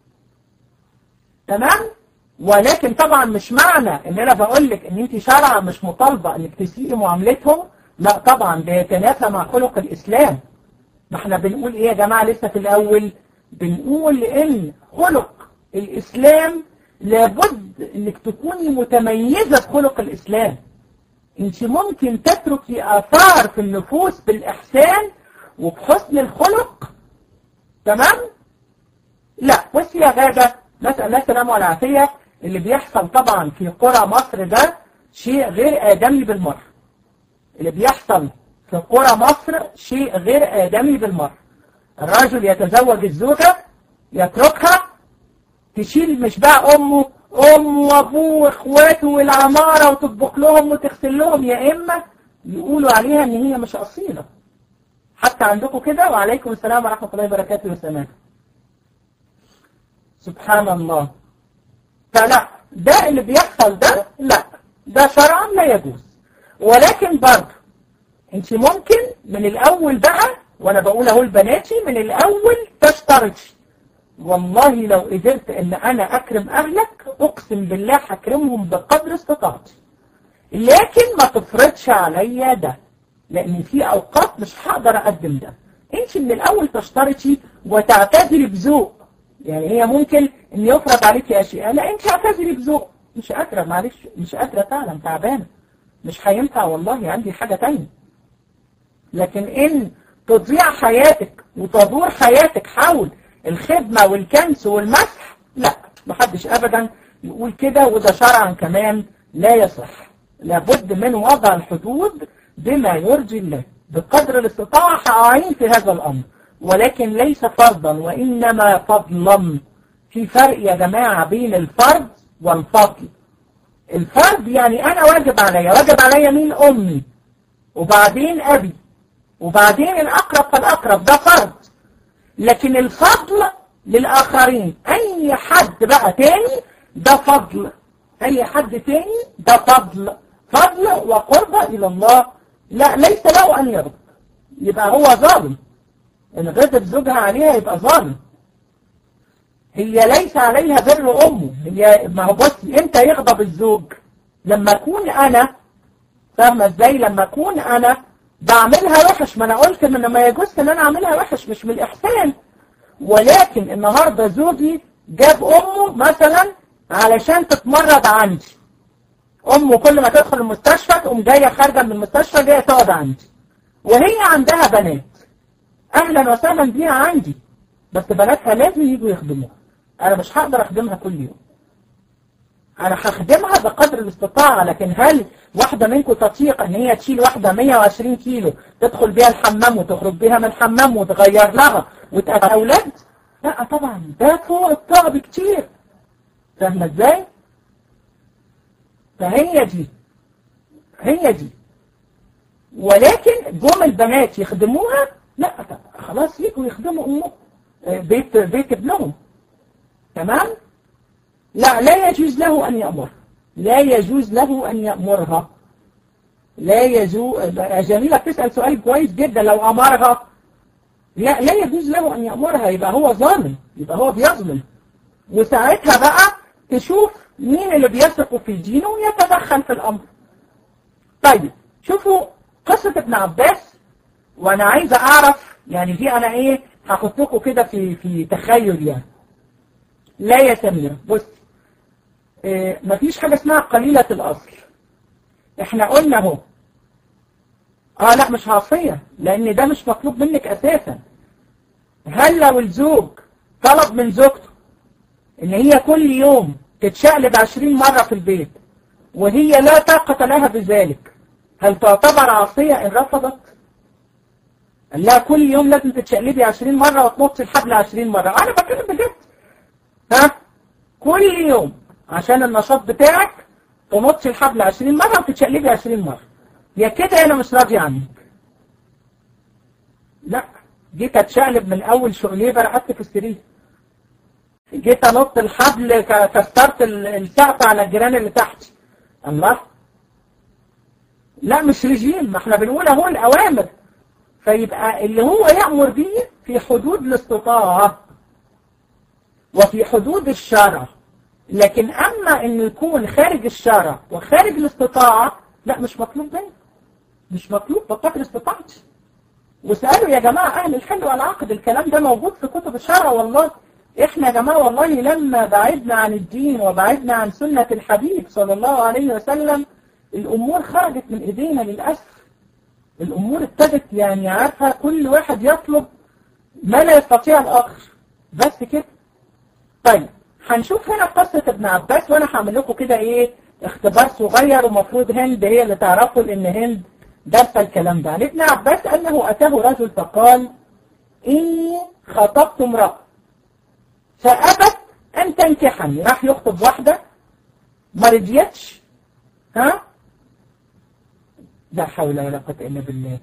تمام؟ ولكن طبعا مش معنى ان انا بقول لك ان انت شرعا مش مطالبة انك تسيئي معاملتهم، لا طبعا ده يتنافى مع خلق الإسلام. ما احنا بنقول ايه يا جماعة لسه في الأول؟ بنقول ان خلق الإسلام لابد انك تكوني متميزة بخلق الإسلام. انت ممكن تتركي آثار في النفوس بالإحسان وبحسن الخلق. تمام؟ لا بصي يا غادة، نسأل الله السلامة والعافية، اللي بيحصل طبعا في قرى مصر ده شيء غير آدمي بالمرة. اللي بيحصل في قرى مصر شيء غير آدمي بالمرة. الرجل يتزوج الزوجة يتركها تشيل مش بقى أمه أمه وأبوه وإخواته والعمارة وتطبخ لهم وتغسل لهم، يا إما يقولوا عليها إن هي مش أصيلة. حتى عندكم كده؟ وعليكم السلام ورحمة الله وبركاته والسلام. سبحان الله. فلا، ده اللي بيحصل ده لا، ده شرعا لا يجوز. ولكن برضه انت ممكن من الأول بقى، وأنا بقول أهو لبناتي من الأول تشترطي، والله لو قدرت ان انا اكرم اهلك اقسم بالله هكرمهم بقدر استطاعتي، لكن ما تفرضش عليا ده، لان في اوقات مش هقدر اقدم ده. انت من الاول تشترطي وتعتذري بذوق. يعني هي ممكن ان يفرض عليكي اشياء، لا انت اعتذري بذوق، مش قادره معلش مش قادره فعلا تعبانه مش هينفع والله عندي حاجه تانية. لكن ان تضيع حياتك وتدور حياتك حول الخدمة والكنس والمسح، لا، محدش أبدا يقول كده، وده شرعا كمان لا يصح. لابد من وضع الحدود بما يرضي الله. بقدر الاستطاعة هأعين في هذا الأمر، ولكن ليس فرضا وإنما فضلا. في فرق يا جماعة بين الفرض والفضل. الفرض يعني أنا واجب عليا، واجب عليا مين؟ أمي، وبعدين أبي، وبعدين الأقرب فالأقرب، ده فرض. لكن الفضل للآخرين، أي حد بقى تاني ده فضل، أي حد تاني ده فضل، فضل وقربة إلى الله، لا ليس له أن يرضى، يبقى هو ظالم. إن غضب زوجها عليها يبقى ظالم. هي ليس عليها بر أمه، هي ما هو بصي إمتى يغضب الزوج؟ لما أكون أنا فاهمة إزاي؟ لما أكون أنا بعملها وحش. ما انا قلت ان ما يجوز ان انا اعملها وحش، مش من الاحسان. ولكن النهاردة زوجي جاب امه مثلا علشان تتمرض عندي، امه كل ما تدخل المستشفى تقوم جاية خارجة من المستشفى جاية تقعد عندي، وهي عندها بنات، اهلا وسهلا بيها عندي، بس بناتها لازم يجوا يخدموها. انا مش هقدر اخدمها كل يوم، انا هخدمها بقدر الاستطاعة. لكن هل واحدة منكم تطيق ان هي تشيل واحدة مية وعشرين كيلو تدخل بيها الحمام وتخرج بيها من الحمام وتغير لها وتأكل اولاد؟ لا طبعا، ده فوق الطاقة بكتير. فاهمة ازاي؟ فهي دي هي دي ولكن جم البنات يخدموها، لا خلاص يجوا يخدموا امهم، بيت بيت ابنهم. تمام؟ لا لا يجوز له أن يأمر، لا يجوز له أن يأمرها، لا يجوز. جميلة تسأل سؤال كويس جدا. لو أمرها لا لا يجوز له أن يأمرها، يبقى هو ظالم، يبقى هو بيظلم. وساعتها بقى تشوف مين اللي بيثق في دينه ويتدخل في الأمر. طيب شوفوا قصة ابن عباس، وأنا عايزة أعرف يعني دي أنا إيه هحط لكم كده في في تخيل. يعني لا يا سمير بص، اه مفيش حاجة اسمها قليلة الأصل. احنا قلنا اهو اه لا مش عاصية، لان ده مش مطلوب منك اساسا. هل لو الزوج طلب من زوجته ان هي كل يوم تتشقلب عشرين مرة في البيت وهي لا طاقة لها بذلك، هل تعتبر عاصية ان رفضت؟ قال لها كل يوم لازم تتشقلبي عشرين مرة وتنطي الحبل عشرين مرة. انا بتكلم بجد، ها كل يوم عشان النشاط بتاعك تنطي الحبل عشرين مرة وتتشقلبي عشرين مرة، يا كده انا مش راضي عنك. لا، جيت اتشقلب من اول شغليبه رقدت في السرير، جيت انط الحبل كسرت السقف على الجيران اللي تحتي. الله، لا مش رجيم، ما احنا بنقول اهو الاوامر. فيبقى اللي هو يأمر بيه في حدود الاستطاعة وفي حدود الشرع، لكن اما انه يكون خارج الشرع وخارج الاستطاعة لا مش مطلوب منه، مش مطلوب بقدر استطاعتي. وسألوا يا جماعة أهل الحل والعقد، الكلام ده موجود في كتب الشرع والله. إحنا يا جماعة والله لما بعدنا عن الدين وبعدنا عن سنة الحبيب صلى الله عليه وسلم الأمور خرجت من إيدينا للأسف. الأمور ابتدت يعني عارفة كل واحد يطلب ما لا يستطيع الآخر، بس كده. طيب هنشوف هنا قصة ابن عباس، وأنا هعمل لكم كده إيه اختبار صغير، ومفروض هند هي اللي تعرفوا لأن هند درس الكلام ده. عن ابن عباس أنه أتاه رجل فقال إني خطبت امرأة فأبت أن تنكحني. راح يخطب واحدة ما رضيتش، ها لا حول ولا قوة إلا بالله.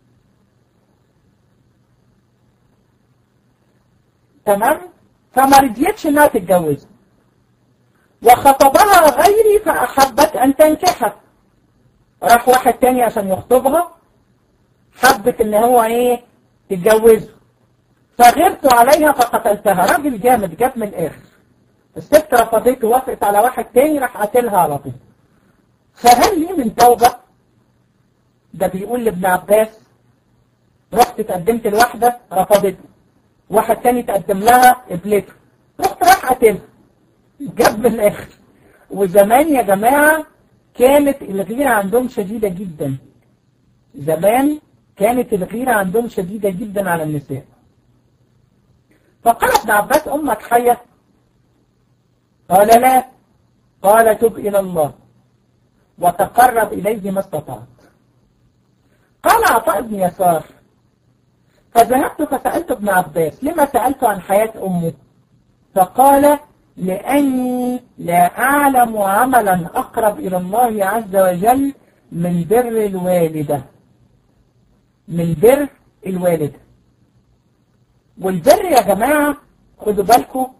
تمام، فما رضيتش إنها تتجوزه، وخطبها غيري فأحبت أن تنكحه. راح واحد تاني عشان يخطبها، حبت ان هو ايه تتجوزه، فغرت عليها فقتلتها. راجل جامد جاب من الاخر، الست رفضته ووافقت على واحد تاني راح قتلها على طول. فهل لي من توبة؟ ده بيقول لابن عباس رحت تقدمت لواحدة رفضته، واحد تاني تقدم لها قبلته، رحت راح قتلها، جاب من الاخر. وزمان يا جماعة كانت الغيرة عندهم شديدة جدا، زمان كانت الغيرة عندهم شديدة جدا على النساء. فقال ابن عباس أمك حية؟ قال لا. قال تب إلى الله وتقرب إليه ما استطعت. قال عطاء بن يسار فذهبت فسألت ابن عباس لما سألت عن حياة أمه؟ فقال لأني لا أعلم عملا أقرب إلى الله عز وجل من بر الوالدة، من بر الوالدة. والبر يا جماعة خدوا بالكم،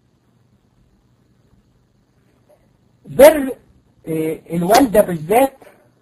بر الوالدة بالذات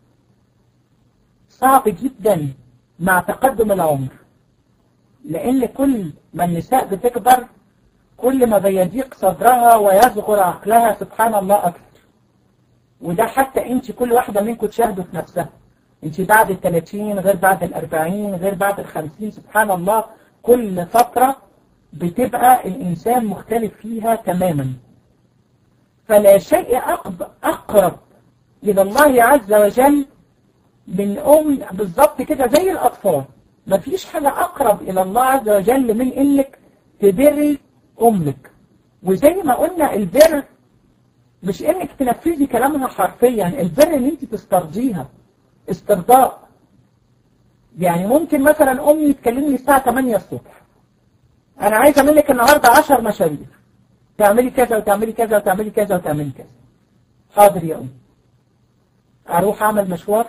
صعب جدا مع تقدم العمر، لأن كل ما النساء بتكبر كل ما بيضيق صدرها ويصغر عقلها سبحان الله أكثر. وده حتى انت كل واحدة منكم تشاهدوا في نفسها، انت بعد الثلاثين غير بعد الأربعين غير بعد الخمسين، سبحان الله كل فترة بتبقى الإنسان مختلف فيها تماما. فلا شيء أقرب إلى الله عز وجل من أم، بالضبط كده زي الأطفال، مفيش حاجة أقرب إلى الله عز وجل من إنك تبري أمك. وزي ما قلنا البر مش إنك تنفذي كلامها حرفيا، البر إن أنت تسترضيها استرضاء. يعني ممكن مثلا أمي تكلمني الساعة ثمانية الصبح، أنا عايزة منك النهاردة عشر مشاريع، تعملي كذا وتعملي كذا وتعملي كذا وتعملي كذا. حاضر يا أمي. أروح أعمل مشوار،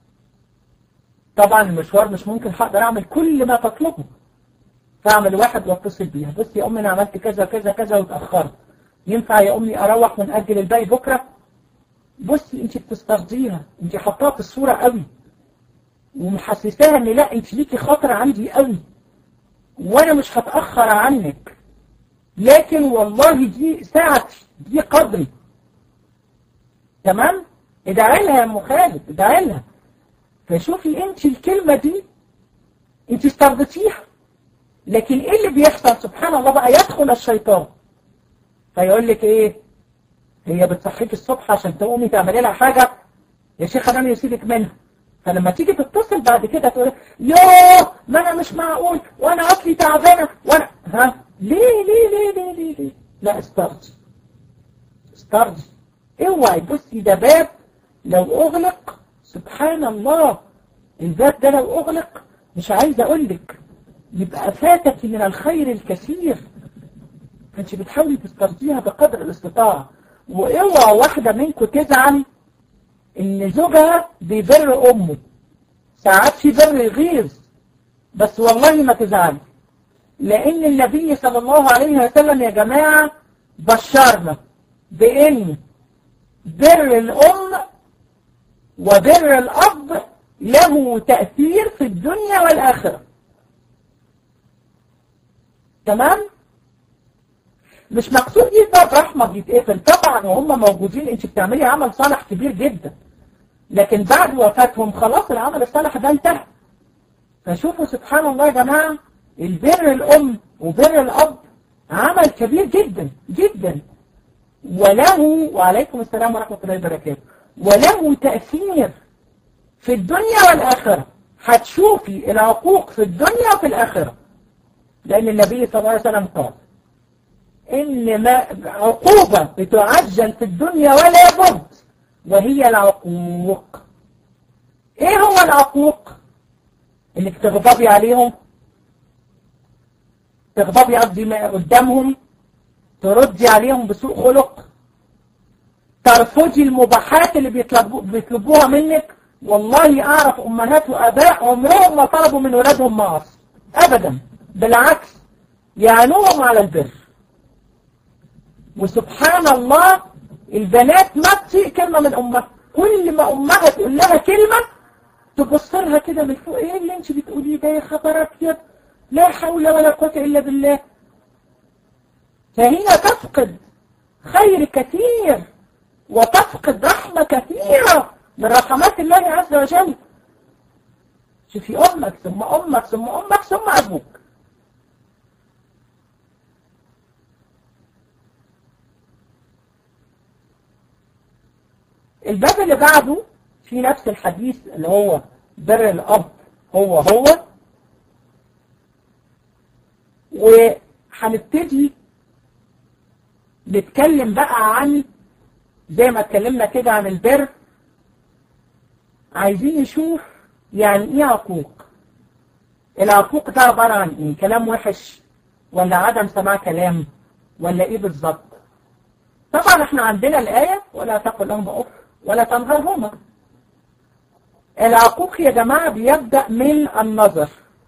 طبعا المشوار مش ممكن هقدر أعمل كل ما تطلبه، فأعمل واحد واتصل بيها، بصي يا أمي أنا عملت كذا كذا كذا واتأخرت، ينفع يا أمي أروح ونأجل الباقي بكرة؟ بصي أنت بتسترضيها، أنت حطاها في الصورة قوي ومحسساها إن لا أنت ليكي خاطر عندي قوي وأنا مش هتأخر عنك، لكن والله دي ساعتي، دي قدري. تمام؟ ادعي لها يا أم خالد، ادعي لها. فشوفي أنت الكلمة دي أنت استرضيتيها، لكن إيه اللي بيحصل؟ سبحان الله بقى يدخل الشيطان فيقول لك ايه؟ هي بتصحيك الصبح عشان تقومي تعملي لها حاجة؟ يا شيخ انا يسيبك منها. فلما تيجي تتصل بعد كده تقول يوه ما انا مش معقول وانا اصلي تعبانه وانا ها ليه ليه ليه ليه ليه, ليه؟ لا استرجي استرجي اوعي بصي ده باب لو اغلق سبحان الله الباب ده لو اغلق مش عايز اقول لك يبقى فاتك من الخير الكثير. فانت بتحاولي تسترجيها بقدر الاستطاعه. واوعى واحده منكم تزعل ان زوجها بيبر امه. ساعات في بر يغيظ بس والله ما تزعل، لان النبي صلى الله عليه وسلم يا جماعة بشرنا بان بر الام وبر الاب له تأثير في الدنيا والاخرة. تمام؟ مش مقصود دي باب رحمة بيتقفل طبعا وهم موجودين انت بتعملي عمل صالح كبير جدا، لكن بعد وفاتهم خلاص العمل الصالح ده انتهى. فشوفوا سبحان الله يا جماعة البر الأم وبر الأب عمل كبير جدا جدا، وله وعليكم السلام ورحمة الله وبركاته وله تأثير في الدنيا والآخرة. هتشوفي العقوق في الدنيا وفي الآخرة، لأن النبي صلى الله عليه وسلم قال إن ما عقوبة بتعجل في الدنيا ولا بد، وهي العقوق. ايه هو العقوق؟ انك تغضبي عليهم، تغضبي قصدي قدامهم، تردي عليهم بسوء خلق، ترفضي المباحات اللي بيطلبو بيطلبوها منك. والله اعرف امهات واباء عمرهم ما طلبوا من ولادهم معاصي ابدا، بالعكس يعانوهم على البر. وسبحان الله البنات ما تطيق كلمة من أمها، كل ما أمها تقول لها كلمة تبص لها كده من فوق، إيه اللي أنت بتقوليه ده يا خبر أبيض، لا حول ولا قوة إلا بالله. فهي تفقد خير كثير وتفقد رحمة كثيرة من رحمات الله عز وجل. شوفي أمك ثم أمك ثم أمك ثم أبوك. الباب اللي بعده في نفس الحديث اللي هو بر الأب هو هو، وهنبتدي نتكلم بقى عن زي ما اتكلمنا كده عن البر. عايزين نشوف يعني ايه عقوق. العقوق ده عبارة عن ايه؟ كلام وحش ولا عدم سماع كلام ولا ايه بالظبط؟ طبعا احنا عندنا الآية ولا تقل لهم أف ولا تنهرهما. العقوق يا جماعة بيبدأ من النظر،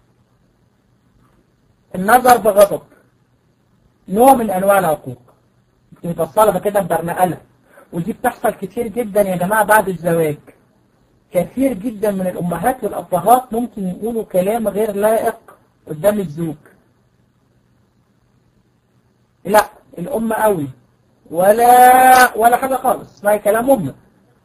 النظر بغضب، نوع من أنواع العقوق. متوصلة كده مبرنقلة، ودي بتحصل كتير جدا يا جماعة بعد الزواج. كثير جدا من الأمهات والأبهات ممكن يقولوا كلام غير لائق قدام الزوج. لا الأم قوي ولا ولا حاجة خالص، اسمعي كلام أمك.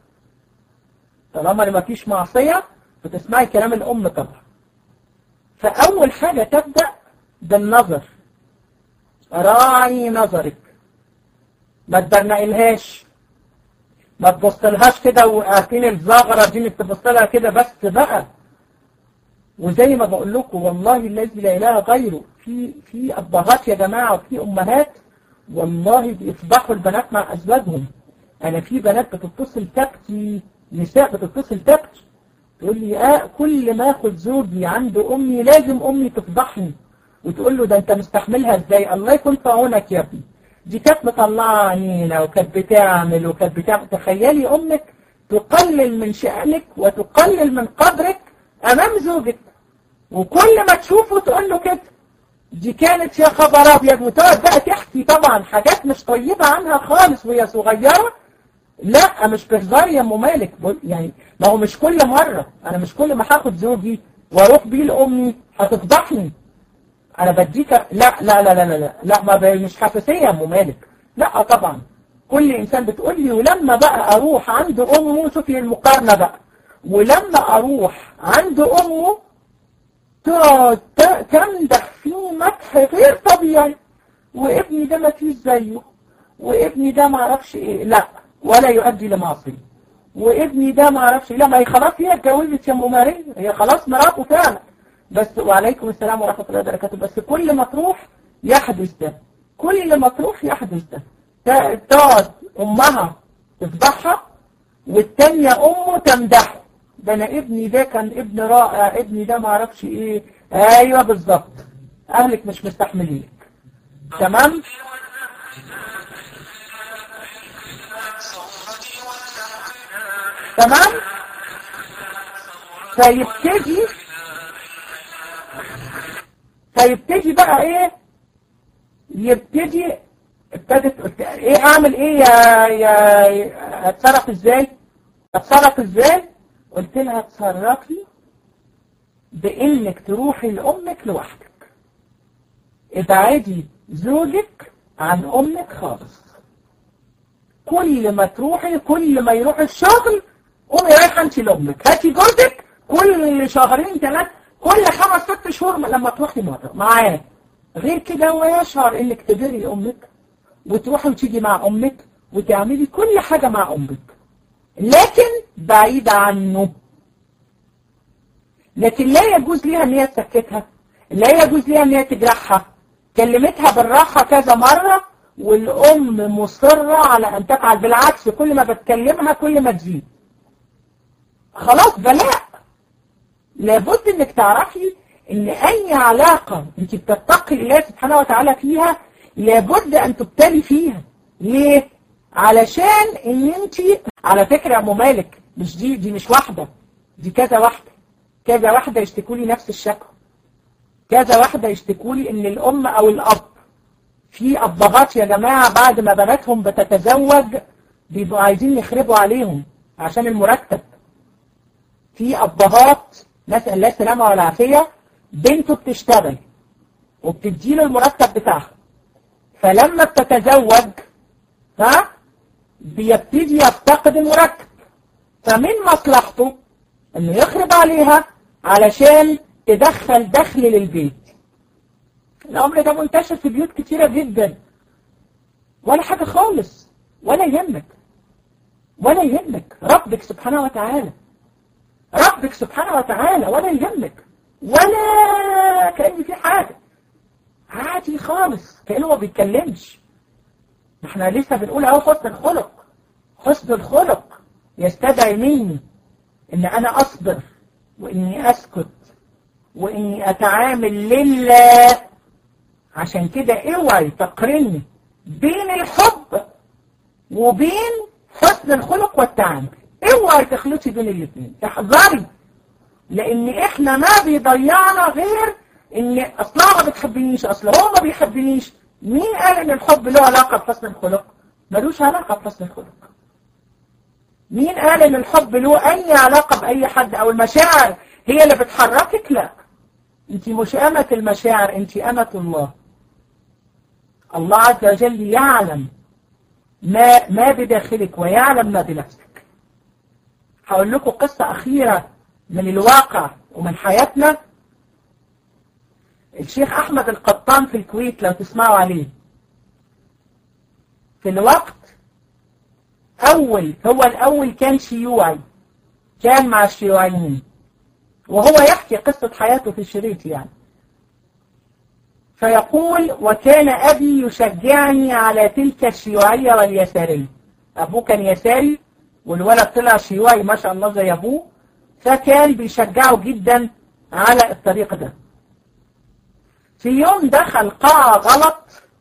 طالما ما فيش معصية بتسمعي كلام الأم طبعا. فأول حاجة تبدأ بالنظر. راعي نظرك، ما تبرنقلهاش، ما تبصلهاش كده وقاعدين الزغرة دي اللي بتبصلها كده بس بقى. وزي ما بقول لكم والله الذي لا إله غيره، في في أبهات يا جماعة وفي أمهات والله بيفضحوا البنات مع أزواجهم. أنا في بنات بتتصل تبكي، نساء بتتصل تبكي تقول لي آه كل ما أخذ زوجي عند أمي لازم أمي تفضحني، وتقول له ده أنت مستحملها إزاي؟ الله يكون في عونك يا ابني، دي كانت مطلعة عينينا وكانت بتعمل وكانت بتعمل. تخيلي أمك تقلل من شأنك وتقلل من قدرك أمام زوجك، وكل ما تشوفه تقول له كده دي كانت يا خبر أبيض، وتقعد بقى تحكي طبعا حاجات مش طيبة عنها خالص وهي صغيرة. لا مش بهزار يا أم مالك، يعني ما هو مش كل مرة، أنا مش كل ما هاخد زوجي وأروح بيه لأمي هتفضحني. أنا بديك لا لا لا لا لا لا, لا ما مش حساسية يا أم مالك، لا طبعا كل إنسان بتقول لي. ولما بقى أروح عند أمه، شوفي المقارنة بقى، ولما أروح عند أمه تقعد تمدح فيه مدح غير طبيعي، وابني ده ما فيش زيه، وابني ده ما اعرفش ايه، لا ولا يؤدي لمعصيه، وابني ده ما اعرفش، لا ما هي خلاص هي اتجوزت يا ام ماريا، هي خلاص مراته فعلا. بس وعليكم السلام ورحمه الله وبركاته. بس كل ما تروح يحدث ده، كل ما تروح يحدث ده، تقعد امها تفضحها والتانية امه تمدحه، ده انا ابني ده كان ابن رائع، ابني ده ما اعرفش ايه. ايوه بالظبط، اهلك مش مستحملينك. تمام. تمام. فيبتدي فيبتدي بقى ايه، يبتدي ابتدت ايه، اعمل ايه يا يا اتصرف ازاي اتصرف ازاي قلت لها اتصرفي بانك تروحي لامك لوحدك، ابعدي زوجك عن امك خالص. كل ما تروحي، كل ما يروح الشغل قومي رايحه انت لامك، هاتي جوزك كل شهرين ثلاثه، كل خمس ست شهور لما تروحي مره معاه. غير كده هو يشعر انك تجري امك وتروحي وتيجي مع امك وتعملي كل حاجه مع امك، لكن بعيد عنه. لكن لا يجوز ليها ان هي تسكتها، لا يجوز ليها ان هي تجرحها. كلمتها بالراحه كذا مره والام مصره على ان تفعل، بالعكس كل ما بتكلمها كل ما تزيد. خلاص بلاء. لابد انك تعرفي ان اي علاقه انت بتتقي الله سبحانه وتعالى فيها لابد ان تبتلي فيها. ليه؟ علشان ان انت، على فكره يا ام مالك، مش دي دي مش واحده، دي كذا واحده، كذا واحده يشتكوا لي نفس الشكوى، كذا واحده يشتكوا لي ان الام او الاب، في ابهات يا جماعه بعد ما بناتهم بتتزوج بيبقوا عايزين يخربوا عليهم عشان المرتب. في ابهات نسال الله السلامه والعافيه بنته بتشتغل وبتديله المرتب بتاعها، فلما بتتزوج ها بيبتدي يفتقد المرتب، فمن مصلحته انه يخرب عليها علشان تدخل دخل للبيت. الامر ده منتشر في بيوت كتيره جدا، ولا حاجه خالص، ولا يهمك ولا يهمك ربك سبحانه وتعالى، ربك سبحانه وتعالى ولا يهمك، ولا كأن في حاجه، عادي خالص كأنه ما بيتكلمش. احنا لسه بنقول اهو حسن الخلق، حسن الخلق يستدعي مني ان انا اصبر واني اسكت واني اتعامل لله. عشان كده اوعي تقارني بين الحب وبين حسن الخلق والتعامل، اوعي تخلطي بين الاثنين، احذري. لان احنا ما بيضيعنا غير ان اصلا ما بتحبنيش، اصلا هو ما بيحبنيش. مين قال ان الحب له علاقه بحسن الخلق؟ ملوش علاقه بحسن الخلق. مين قال ان الحب له اي علاقه باي حد او المشاعر هي اللي بتحركك؟ لا، انت مش امه المشاعر، انت امه الله. الله عز وجل يعلم ما ما بداخلك ويعلم ما بنفسك. هقول لكم قصه اخيره من الواقع ومن حياتنا. الشيخ احمد القطان في الكويت لو تسمعوا عليه، في الوقت اول هو الاول كان شيوعي، كان مع الشيوعيين، وهو يحكي قصة حياته في الشريط يعني. فيقول: وكان ابي يشجعني على تلك الشيوعية واليسارية. ابوه كان يساري والولد طلع شيوعي ما شاء الله زي ابوه، فكان بيشجعه جدا على الطريق ده. في يوم دخل قاعة غلط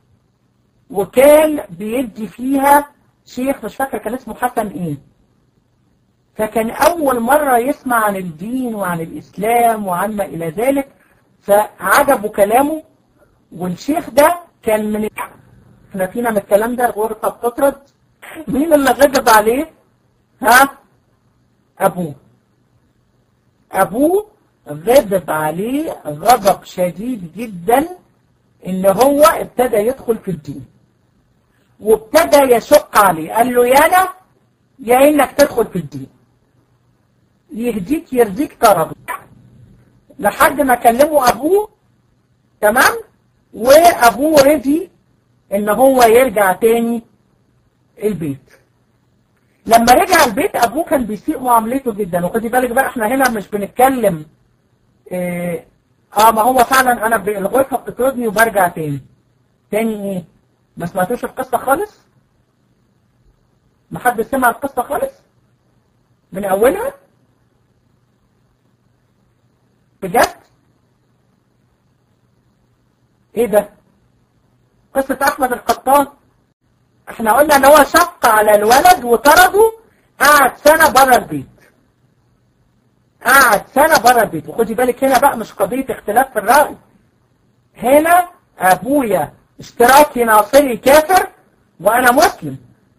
وكان بيدي فيها شيخ مش فاكر كان اسمه حسن ايه، فكان اول مرة يسمع عن الدين وعن الاسلام وعن ما الى ذلك، فعجبه كلامه. والشيخ ده كان من احنا فينا من الكلام ده الغرفة بتطرد. مين اللي غضب عليه؟ ها؟ ابوه. ابوه غضب عليه غضب شديد جدا ان هو ابتدى يدخل في الدين، وابتدى يشق عليه، قال له: يا انا يا انك تدخل في الدين، يهديك يرضيك طربك. لحد ما كلمه ابوه، تمام، وابوه رضي ان هو يرجع تاني البيت. لما رجع البيت ابوه كان بيسيء معاملته جدا. وخدي بالك بقى احنا هنا مش بنتكلم اه, اه ما هو فعلا انا الغرفه بتطردني وبرجع تاني. تاني ايه؟ ما سمعتوش القصه خالص؟ ما حد سمع القصه خالص من اولها؟ بجد؟ ايه ده؟ قصه احمد القطان. احنا قلنا ان هو شق على الولد وطرده، قعد سنة بره البيت. قعد سنة بره البيت. وخدي بالك هنا بقى مش قضية اختلاف في الرأي. هنا ابويا اشتراكي ناصري كافر وانا مسلم.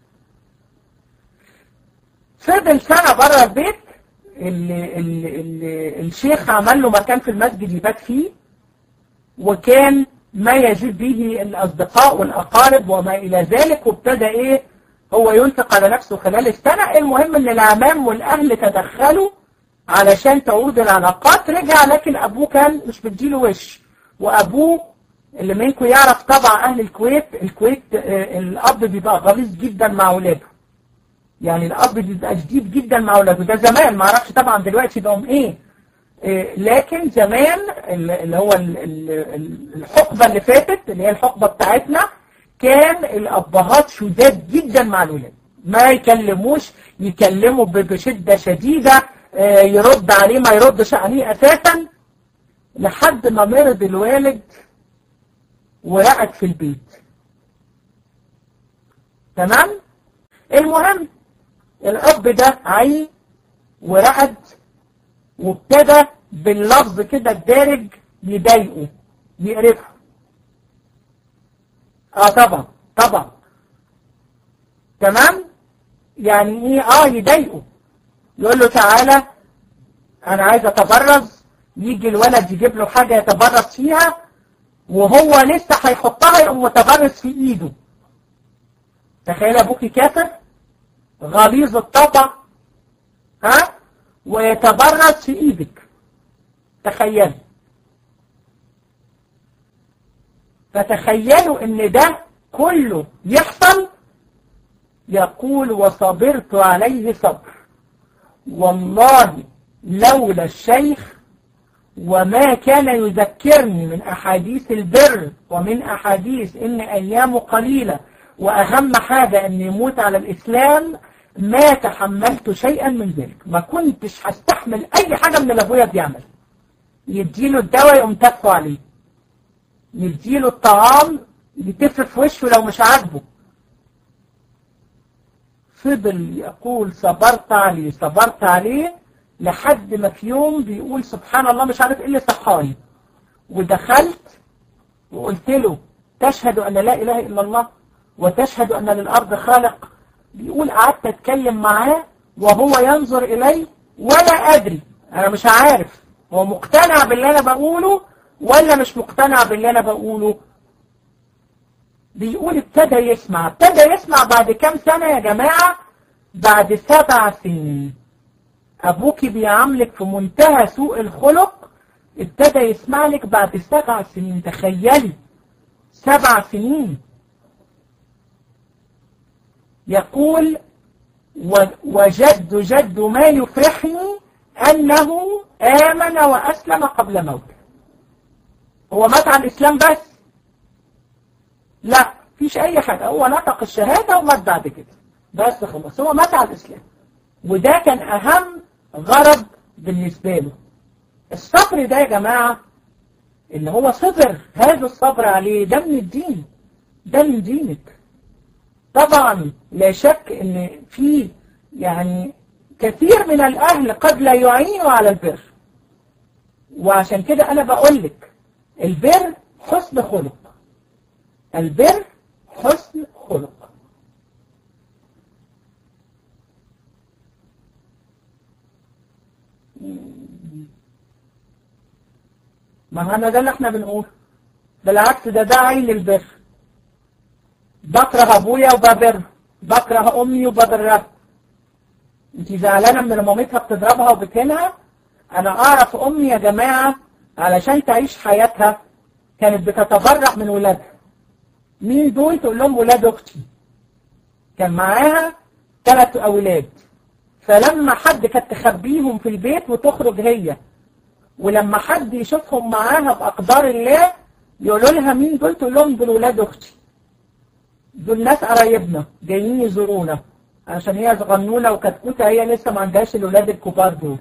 فضل سنة بره البيت. ال ال ال الشيخ عمل له مكان في المسجد يبات فيه، وكان ما يجب به الأصدقاء والأقارب وما إلى ذلك. وابتدى إيه هو ينفق على نفسه خلال السنة. المهم إن العمام والأهل تدخلوا علشان تعود العلاقات. رجع لكن أبوه كان مش بديله وش. وأبوه اللي منكم يعرف طبع أهل الكويت، الكويت آه الأب بيبقى غليظ جدا مع أولاده. يعني الأب بيبقى شديد جدا مع أولاده. ده زمان، ما اعرفش طبعا دلوقتي بقوا إيه. لكن زمان اللي هو الحقبة اللي فاتت اللي هي الحقبة بتاعتنا، كان الأبهات شداد جدا مع الولاد. ما يكلموش، يكلموا بشدة شديدة، يرد عليه ما يردش عليه أساسا، لحد ما مرض الوالد ورقد في البيت. تمام؟ المهم الأب ده عي ورقد، وابتدى باللفظ كده الدارج يضايقه يقرفه. اه طبعا طبعا. تمام؟ يعني ايه اه يضايقه؟ يقول له تعالى انا عايز اتبرز. يجي الولد يجيب له حاجة يتبرز فيها، وهو لسه هيحطها يقوم متبرز في ايده. تخيل ابوكي كافر غليظ الطبع، ها، ويتبرز في ايدك. تخيلوا. فتخيلوا ان ده كله يحصل. يقول وصبرت عليه صبر، والله لولا الشيخ وما كان يذكرني من أحاديث البر ومن أحاديث إن أيامه قليلة، وأهم حاجة أن يموت على الإسلام، ما تحملت شيئا من ذلك. ما كنتش هستحمل أي حاجة من اللي أبويا بيعمل. يديله الدواء يقوم تفه عليه، يديله الطعام يتف في وشه لو مش عاجبه. فضل يقول صبرت عليه صبرت عليه، لحد ما في يوم بيقول سبحان الله مش عارف ايه اللي صحاني، ودخلت وقلت له تشهد أن لا إله إلا الله وتشهد أن للأرض خالق. بيقول قعدت أتكلم معاه وهو ينظر إلي ولا أدري، أنا مش عارف هو مقتنع باللي أنا بقوله ولا مش مقتنع باللي أنا بقوله. بيقول ابتدى يسمع ابتدى يسمع بعد كام سنة يا جماعة؟ بعد سبع سنين. أبوكي بيعاملك في منتهى سوء الخلق، ابتدى يسمع لك بعد سبع سنين. تخيلي، سبع سنين. يقول وجد جد ما يفرحني أنه آمن وأسلم قبل موته. هو مات على الإسلام بس؟ لا، فيش أي حاجة. هو نطق الشهادة ومات بعد كده بس خلاص. هو مات على الإسلام، وده كان أهم غرض بالنسبة له. الصبر ده يا جماعة اللي هو صبر، هذا الصبر عليه ده من الدين، ده من دينك. طبعا لا شك ان في يعني كثير من الأهل قد لا يعينوا على البر، وعشان كده أنا بقول لك البر حسن خلق. البر حسن خلق. ما هنا ده اللي احنا بنقول. بالعكس ده ده عين البر. بكره ابويا وببر، بكره امي وببرها. انت زعلانه من مامتها بتضربها وبتهينها؟ انا اعرف امي يا جماعه علشان تعيش حياتها كانت بتتبرع من ولادها. مين دول؟ تقول لهم ولاد اختي. كان معاها ثلاث أولاد، فلما حد كانت تخبيهم في البيت وتخرج هي، ولما حد يشوفهم معاها بأقدار الله يقولوا لها مين دول؟ تقول لهم دول ولاد أختي، دول ناس قرايبنا جايين يزورونا، عشان هي صغنونه وكتكوته، هي لسه ما عندهاش الولاد الكبار دول.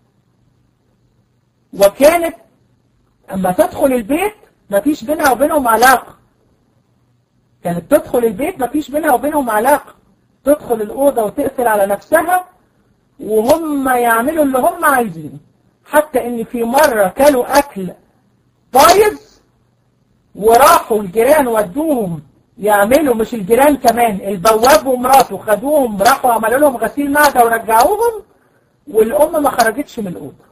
وكانت اما تدخل البيت ما فيش بينها وبينهم علاقه، كانت تدخل البيت ما فيش بينها وبينهم علاقه، تدخل الأوضة وتقفل على نفسها وهم يعملوا اللي هم عايزينه. حتى ان في مرة كانوا اكل بايظ وراحوا الجيران ودوهم يعملوا، مش الجيران كمان، البواب ومراته خدوهم راحوا عملوا لهم غسيل معدة ورجعوهم، والام ما خرجتش من الأوضة.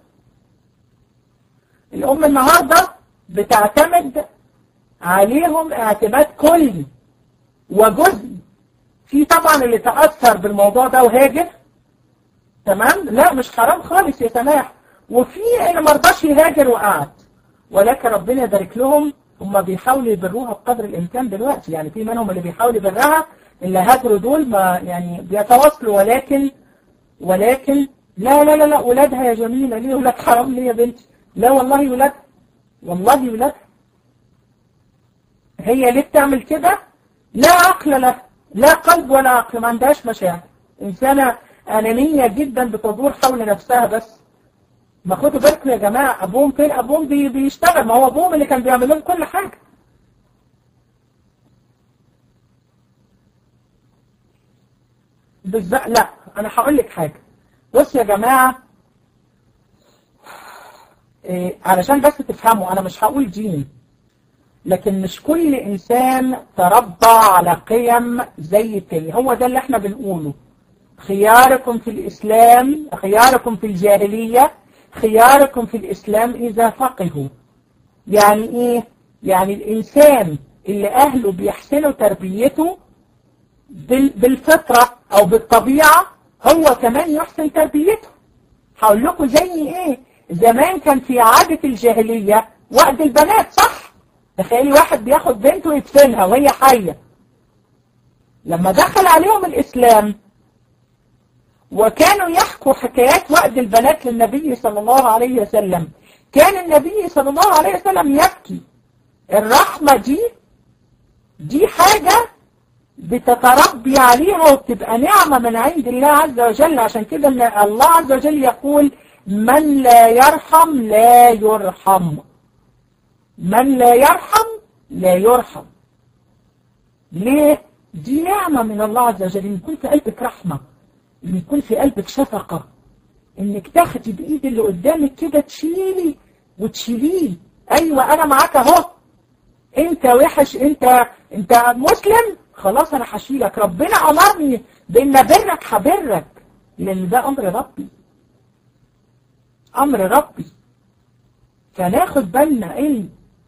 الام النهاردة بتعتمد عليهم اعتماد كلي وجزئي. في طبعا اللي تأثر بالموضوع ده وهاجر، تمام، لا مش حرام خالص يا سماح، وفي اللي مرضاش يهاجر وقعد، ولكن ربنا يبارك لهم، هم بيحاولوا يبروها بقدر الامكان دلوقتي، يعني في منهم اللي بيحاول يبرها، اللي هاجروا دول ما يعني بيتواصلوا، ولكن ولكن لا لا لا لا ولادها يا جميلة، ليه ولاد حرام ليه يا بنتي؟ لا والله ولادها، والله ولادها. هي ليه بتعمل كده؟ لا عقل لها، لا قلب ولا عقل، ما عندهاش مشاعر، إنسانة أنانية جدا بتدور حول نفسها بس. ما خدوا بالكم يا جماعة، أبوهم فين؟ أبوهم بي بيشتغل، ما هو أبوهم اللي كان بيعمل لهم كل حاجة. بالظبط. لا أنا هقول لك حاجة، بص يا جماعة، إيه علشان بس تفهموا، أنا مش هقول دين، لكن مش كل إنسان تربى على قيم زي التاني، هو ده اللي احنا بنقوله. خياركم في الإسلام، خياركم في الجاهلية، خياركم في الإسلام إذا فقهوا. يعني إيه؟ يعني الإنسان اللي أهله بيحسنوا تربيته بالفطرة أو بالطبيعة، هو كمان يحسن تربيته. هقول لكم زي إيه؟ زمان كان في عادة الجاهلية وقت البنات، صح؟ تخيلي واحد بياخد بنته ويدفنها وهي حية. لما دخل عليهم الإسلام وكانوا يحكوا حكايات وقت البنات للنبي صلى الله عليه وسلم، كان النبي صلى الله عليه وسلم يبكي. الرحمة دي دي حاجة بتتربي عليها وبتبقى نعمة من عند الله عز وجل. عشان كده ان الله عز وجل يقول من لا يرحم لا يرحم، من لا يرحم لا يرحم. ليه؟ دي نعمة من الله عز وجل، ان يكون في قلبك رحمة، ان يكون في قلبك شفقة، انك تاخدي بايد اللي قدامك كده تشيلي وتشيليه. ايوه انا معاك اهو، انت وحش، انت انت مسلم، خلاص انا هشيلك، ربنا امرني بان برك هبرك، لان ده امر ربي، امر ربي. فناخد بالنا ايه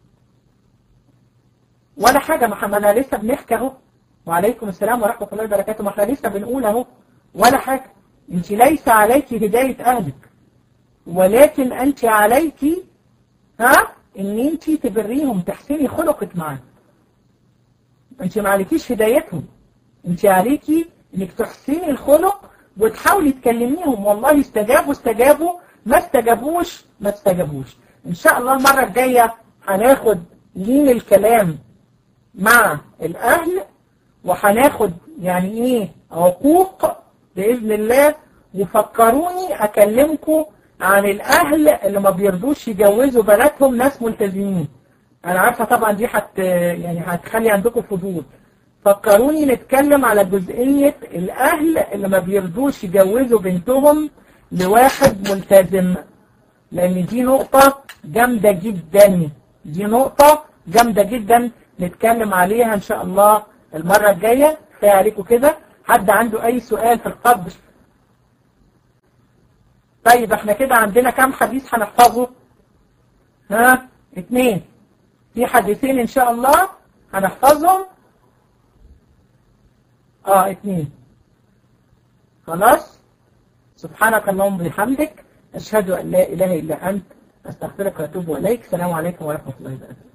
ولا حاجة. ما احنا لسه بنحكي اهو، وعليكم السلام ورحمة الله وبركاته، ما احنا لسه بنقول اهو ولا حاجة. انت ليس عليك هداية اهلك، ولكن انت عليك ها ان انت تبريهم، تحسني خلقك معاهم. انت ما عليكيش هدايتهم، انت عليكي انك تحسني الخلق وتحاولي تكلميهم. والله استجابوا استجابوا، ما استجابوش ما استجابوش. ان شاء الله المرة الجاية هناخد لين الكلام مع الاهل، وهناخد يعني ايه عقوق بإذن الله. وفكروني اكلمكم عن الاهل اللي ما بيرضوش يجوزوا بناتهم ناس ملتزمين. انا عارفة طبعا دي حت يعني هتخلي عندكم فضول. فكروني نتكلم على جزئية الاهل اللي ما بيرضوش يجوزوا بنتهم لواحد ملتزم، لان دي نقطة جامدة جدا، دي نقطة جامدة جدا نتكلم عليها ان شاء الله المرة الجاية. كفاية عليكم كده. حد عنده اي سؤال في القبر؟ طيب احنا كده عندنا كام حديث هنحفظه؟ ها اتنين، في حديثين ان شاء الله هنحفظهم. اه اتنين خلاص. سبحانك اللهم وبحمدك، اشهد ان لا اله الا انت، استغفرك واتوب اليك. السلام عليكم ورحمة الله وبركاته.